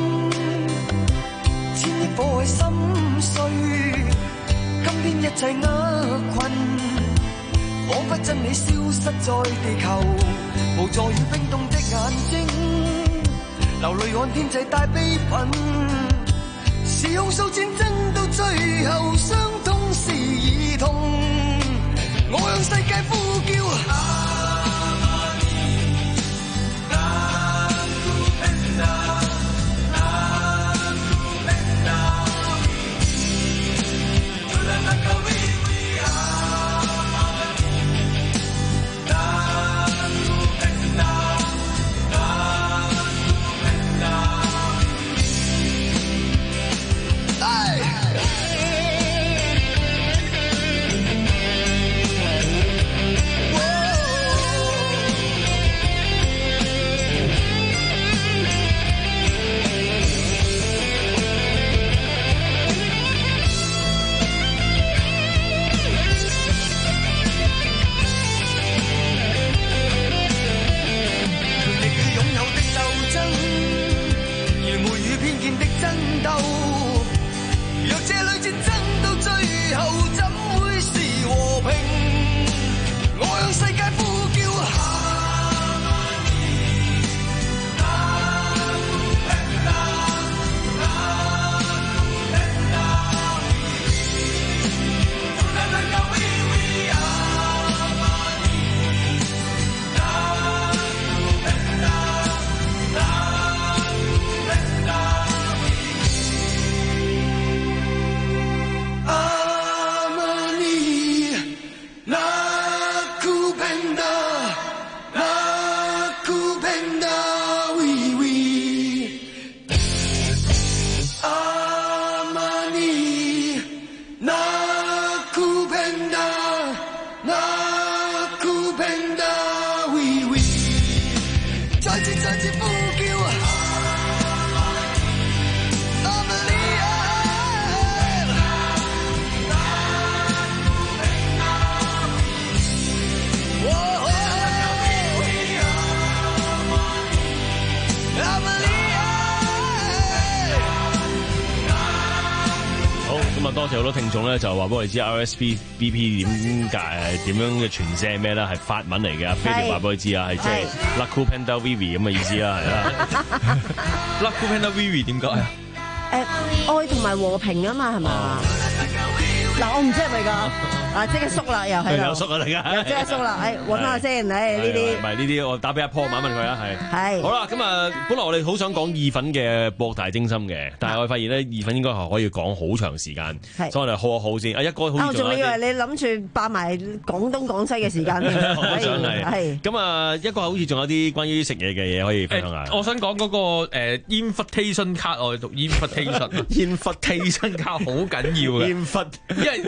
千億火海心碎，今天一切厄困，彷彿真理消失在地球，無助與冰凍的眼睛，流淚看天際帶悲憤。是控訴戰爭到最後，傷痛是兒童。我向世界呼叫哈利那古本拉那古本拉就讓那個維維阿尼那古本拉那古本拉咁啊，多謝好多聽眾咧，就話俾我哋知 R S V P 點解誒點樣嘅全寫咩咧，係法文嚟嘅。飛碟話俾佢知啊，係即係 Laku Panda Vivi 咁嘅意思啦，係啦。 Laku Panda Vivi 點解啊？ 誒，愛同埋和平啊嘛，係嘛？嗱，我唔知係咪㗎。啊！即刻縮啦，又係有縮啊！而家即刻縮啦，誒揾下先，誒呢啲唔係呢啲，我打俾阿 Paul 問問佢啊，係係好啦，咁啊，本來我哋好想講意粉嘅博大精深嘅，但係我發現咧，意粉應該係可以講好長時間，所以我哋好好先。阿一哥好似仲仲以為你諗住霸埋廣東廣西嘅時間添， 我想係咁啊！一哥好似仲有啲關於食嘢嘅嘢可以分享下。 我想講嗰個誒 invitation card，我哋讀 invitation，invitation card 好緊要嘅，因為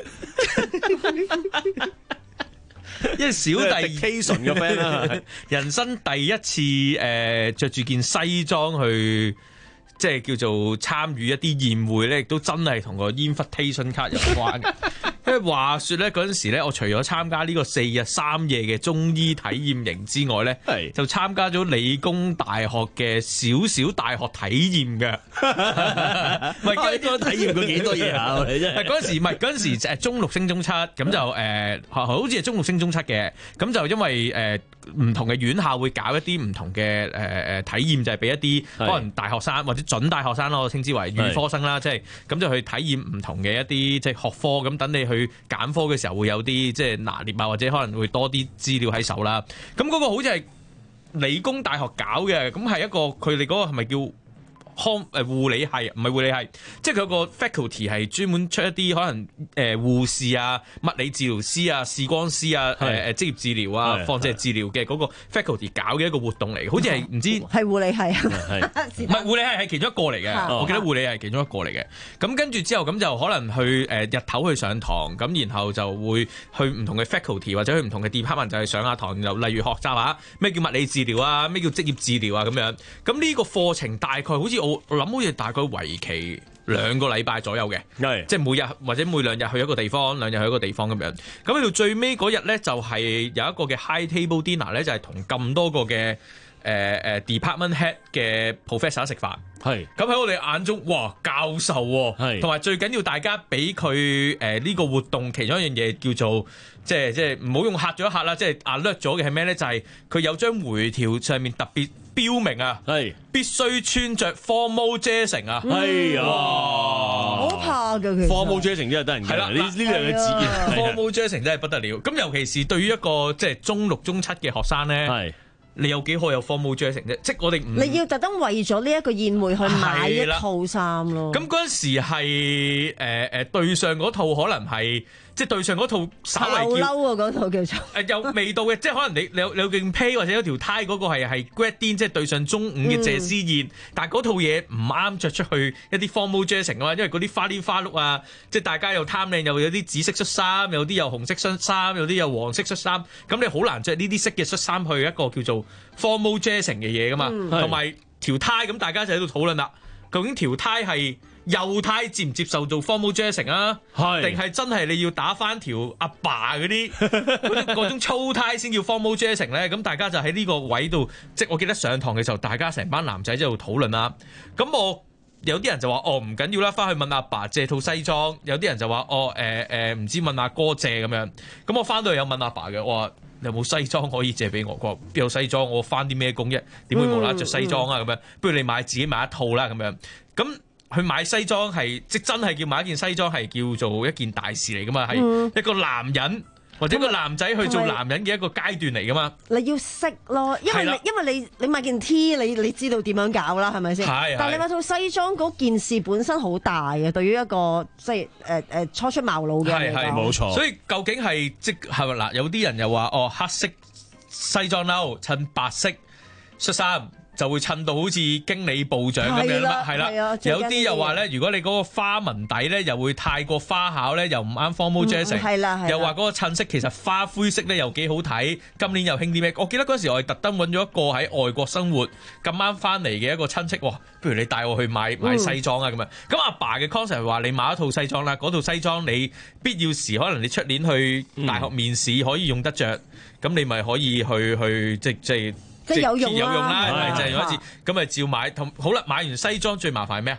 因為小弟 Cation 嘅 friend 啦，人生第一次誒着住件西裝去，即係叫做參與一啲宴會咧，亦都真係同個 invitation card 有關嘅。因為話說咧，嗰陣時咧，我除咗參加呢個四日三夜嘅中醫體驗營之外咧，係就參加咗理工大學嘅小小大學體驗嘅。唔係嗰個體驗過幾多嘢啊？你真係嗰陣時唔係嗰陣時誒中六升中七，咁就誒、呃、好似係中六升中七嘅，咁就因為誒唔、呃、同嘅院校會搞一啲唔同嘅誒誒體驗，就係、是、俾一啲可能大學生或者準大學生咯，我稱之為預科生啦，即係咁就去體驗唔同嘅一啲即係學科，咁等你去。去揀科嘅時候會有啲即係拿捏啊，或者可能會多啲資料喺手啦。咁嗰個好似係理工大學搞嘅，咁係一個佢哋嗰個係咪叫康誒護理系？唔係護理系，即係佢有個 faculty 係專門出一啲可能誒護士啊、物理治療師啊、視光師啊、誒誒職業治療啊、放射治療嘅嗰個 faculty 搞嘅一個活動嚟，好似係唔知係護理系啊？ 唔係護理系係其中一個嚟嘅，我記得護理系係其中一個嚟嘅。咁跟住之後咁就可能去誒日頭去上堂，咁然後就會去唔同嘅 faculty 或者去唔同嘅 department 就係上下堂，就例如學習下咩叫物理治療啊，咩叫職業治療啊咁樣。咁呢個課程大概好似我我諗好似大概為期兩個禮拜左右嘅，即係每日或者每兩日去一個地方，兩日去一個地方咁樣。咁去到最尾嗰日咧，就係有一個嘅 high table dinner 咧，就係同咁多個嘅誒誒 department head 嘅 professor 食飯。係咁喺我哋眼中，哇，教授喎，同埋最緊要大家俾佢誒呢個活動其中一樣嘢叫做即係即係唔好用嚇咗一嚇啦，即係 alert 咗嘅係咩咧？就係佢有張回條上面特別標明啊，係必須穿着 formal dressing 啊，係啊， 好怕嘅其實 formal dressing 真係得人驚，係啦，呢呢兩個字 formal dressing 真係不得了。咁尤其是對於一個即係中六中七嘅學生咧，係。你有幾可有 formal dressing 啫？即係我哋唔你要特登為咗呢一個宴會去買一套衫咯。 咁嗰陣時係誒誒對上嗰套可能係即係對上嗰套稍為叫褸啊嗰套叫做誒有味道嘅，即係可能你你有你有件披或者有條 tie 嗰個係係 grad din 即係對上中午嘅謝師宴，嗯、但係嗰套嘢唔啱着出去一啲 formal dressing 啊嘛，因為嗰啲花哩花碌啊，即係大家又貪靚，又有啲紫色恤衫，有啲又紅色恤衫，有啲又黃色恤衫，咁你好難着呢啲色嘅恤衫去一個叫做 formal dressing 嘅嘢噶嘛，同埋、嗯、條 tie 咁大家就喺度討論啦，究竟條 tie 係右 tie 接唔接受做 formal dressing 啊？係定係真係你要打翻條阿爸嗰啲嗰啲嗰種粗 tie 先叫 formal dressing 咧？咁大家就喺呢個位度，即係我記得上堂嘅時候，大家成班男仔喺度討論啦。咁我有啲人就話哦唔緊要啦，翻去問阿爸借套西裝。有啲人就話哦誒誒唔知問阿哥借咁樣。咁我翻到去有問阿爸嘅，我話有冇西裝可以借俾我？佢話邊有西裝？我翻啲咩工啫？點會無啦啦着西裝啊？咁樣不如你買自己買一套啦咁樣。咁去買西裝係即真係叫買一件西裝係叫做一件大事嚟噶嘛？係一個男人或者一個男仔去做男人嘅一個階段嚟噶嘛？ 你要識咯，因為你因為你你買件 T 你你知道點樣搞啦，係咪先？係。但係你買套西裝嗰件事本身好大嘅，對於一個即係誒誒初出茅廬嘅嚟講。係係冇錯。所以究竟係即係嗱，有啲人又話哦，黑色西裝褸襯白色恤衫，就會襯到好似經理部長咁樣啦，係啦。有啲又話咧，如果你嗰個花紋底咧，又會太過花巧咧，又唔啱 formal dressing。係啦，又話嗰個襯色其實花灰色咧又幾好睇。今年又興啲咩？我記得嗰時我係特登揾咗一個喺外國生活咁啱翻嚟嘅一個親戚，哇！不如你帶我去買買西裝啊咁樣。咁阿爸嘅 concept 係話你買一套西裝啦，嗰套西裝你必要時可能你出年去大學面試可以用得着，咁你咪可以去去即即。 即係有用啦， 有用啦，係咪就係用一次咁咪照買？同好啦，買完西裝最麻煩係咩啊？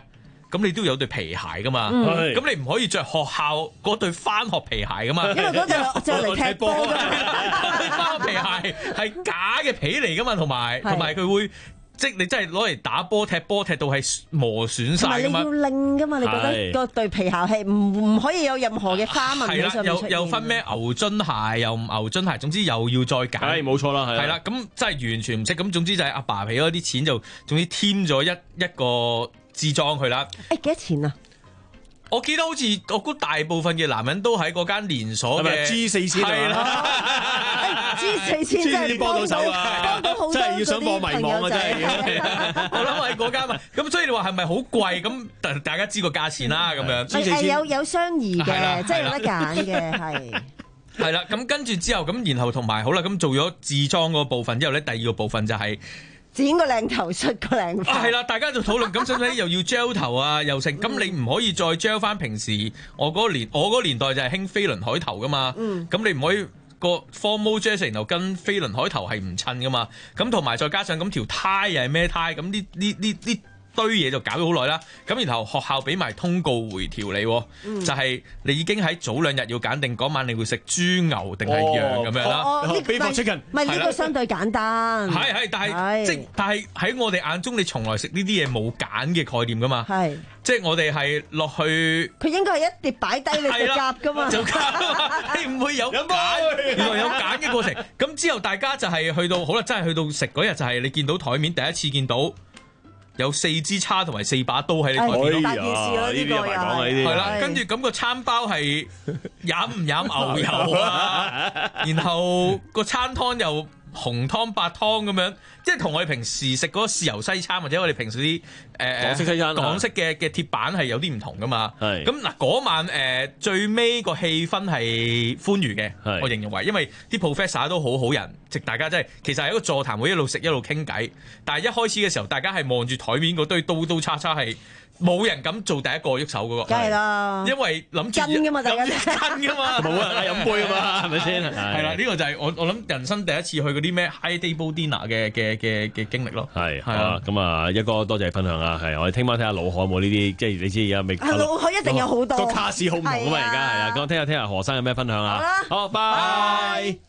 咁你都有對皮鞋噶嘛，咁、 嗯、 你唔可以着學校嗰對返學皮鞋噶嘛， 因為嗰對就嚟踢波㗎嘛， 返學皮鞋係假嘅皮嚟噶嘛，同埋同埋佢會。即係你真係攞嚟打波踢波踢到係磨損晒㗎嘛， 同埋你要擰㗎嘛，你覺得個對皮鞋係唔唔可以有任何嘅花紋喺上面出現？ 又又分咩牛津鞋又唔牛津鞋，總之又要再揀。 係冇錯啦，係。係啦， 咁真係完全唔識。咁總之就係阿爸俾咗啲錢就總之添咗一一個支裝佢啦。 誒幾多錢啊？ 我記得好似我估大部分嘅男人都喺嗰間連鎖嘅 G 四千係啦 ，G 四千真係幫到手啊！真係要想破迷網啊！真係， 我諗喺嗰間嘛，咁所以你話係咪好貴？咁大大家知個價錢啦，咁樣。 係有有相宜嘅，即係有得揀嘅，係。 係啦，咁跟住之後咁，然後同埋好啦，咁做咗自裝嗰部分之後咧，第二個部分就係。 剪個靚頭，出個靚髮。 啊，係啦，大家就討論咁，使唔使又要 gel 頭啊，又成？咁你唔可以再 gel 翻平時我嗰年，我嗰年代就係興飛輪海頭噶嘛。嗯。咁你唔可以個 formal dress 然後跟飛輪海頭係唔襯噶嘛。咁同埋再加上咁條呔又係咩呔？咁呢呢呢呢堆嘢就搞咗好耐啦。咁然後學校俾埋通告回條你，嗯、就係你已經喺早兩日要揀定嗰晚你會食豬牛定係羊咁樣啦。 哦，呢個唔係呢個相對簡單。 係係，但係即但係喺我哋眼中，你從來食呢啲嘢冇揀嘅概念噶嘛。係，即係我哋係落去。佢應該係一碟擺低你就夾噶嘛。 就夾，你唔會有揀，原來有揀嘅過程。咁之後大家就係去到好啦，真係去到食嗰日就係你見到台面第一次見到。有四支叉同埋四把刀喺你台面， 大件事啦呢個又係。 係啦，跟住咁個餐包係飲唔飲牛油啊？然後個餐湯又紅湯白湯咁樣，即係同我哋平時食嗰個豉油西餐或者我哋平時啲誒、呃、 港式西餐、 港式嘅嘅鐵板係有啲唔同噶嘛。 係咁嗱，嗰晚誒、呃、最尾個氣氛係歡愉嘅，我形容為，因為啲 professor 都好好人，即大家真係其實係一個座談會，一路食一路傾偈。但係一開始嘅時候，大家係望住台面嗰堆刀刀叉叉係。冇人敢做第一個喐手嗰個， 梗係啦， 因為諗住跟噶嘛，大家跟噶嘛， 冇人飲杯啊嘛，係咪先？ 係啦，呢個就係我我諗人生第一次去嗰啲咩 high table dinner 嘅嘅嘅嘅經歷咯。 係係啊，咁啊一哥多謝分享啊，係我哋聽晚睇下老海有冇呢啲，即係你知而家未。 係老海一定有好多個卡士好唔同啊嘛，而家係啊，咁我聽下聽下何生有咩分享啊。好，拜。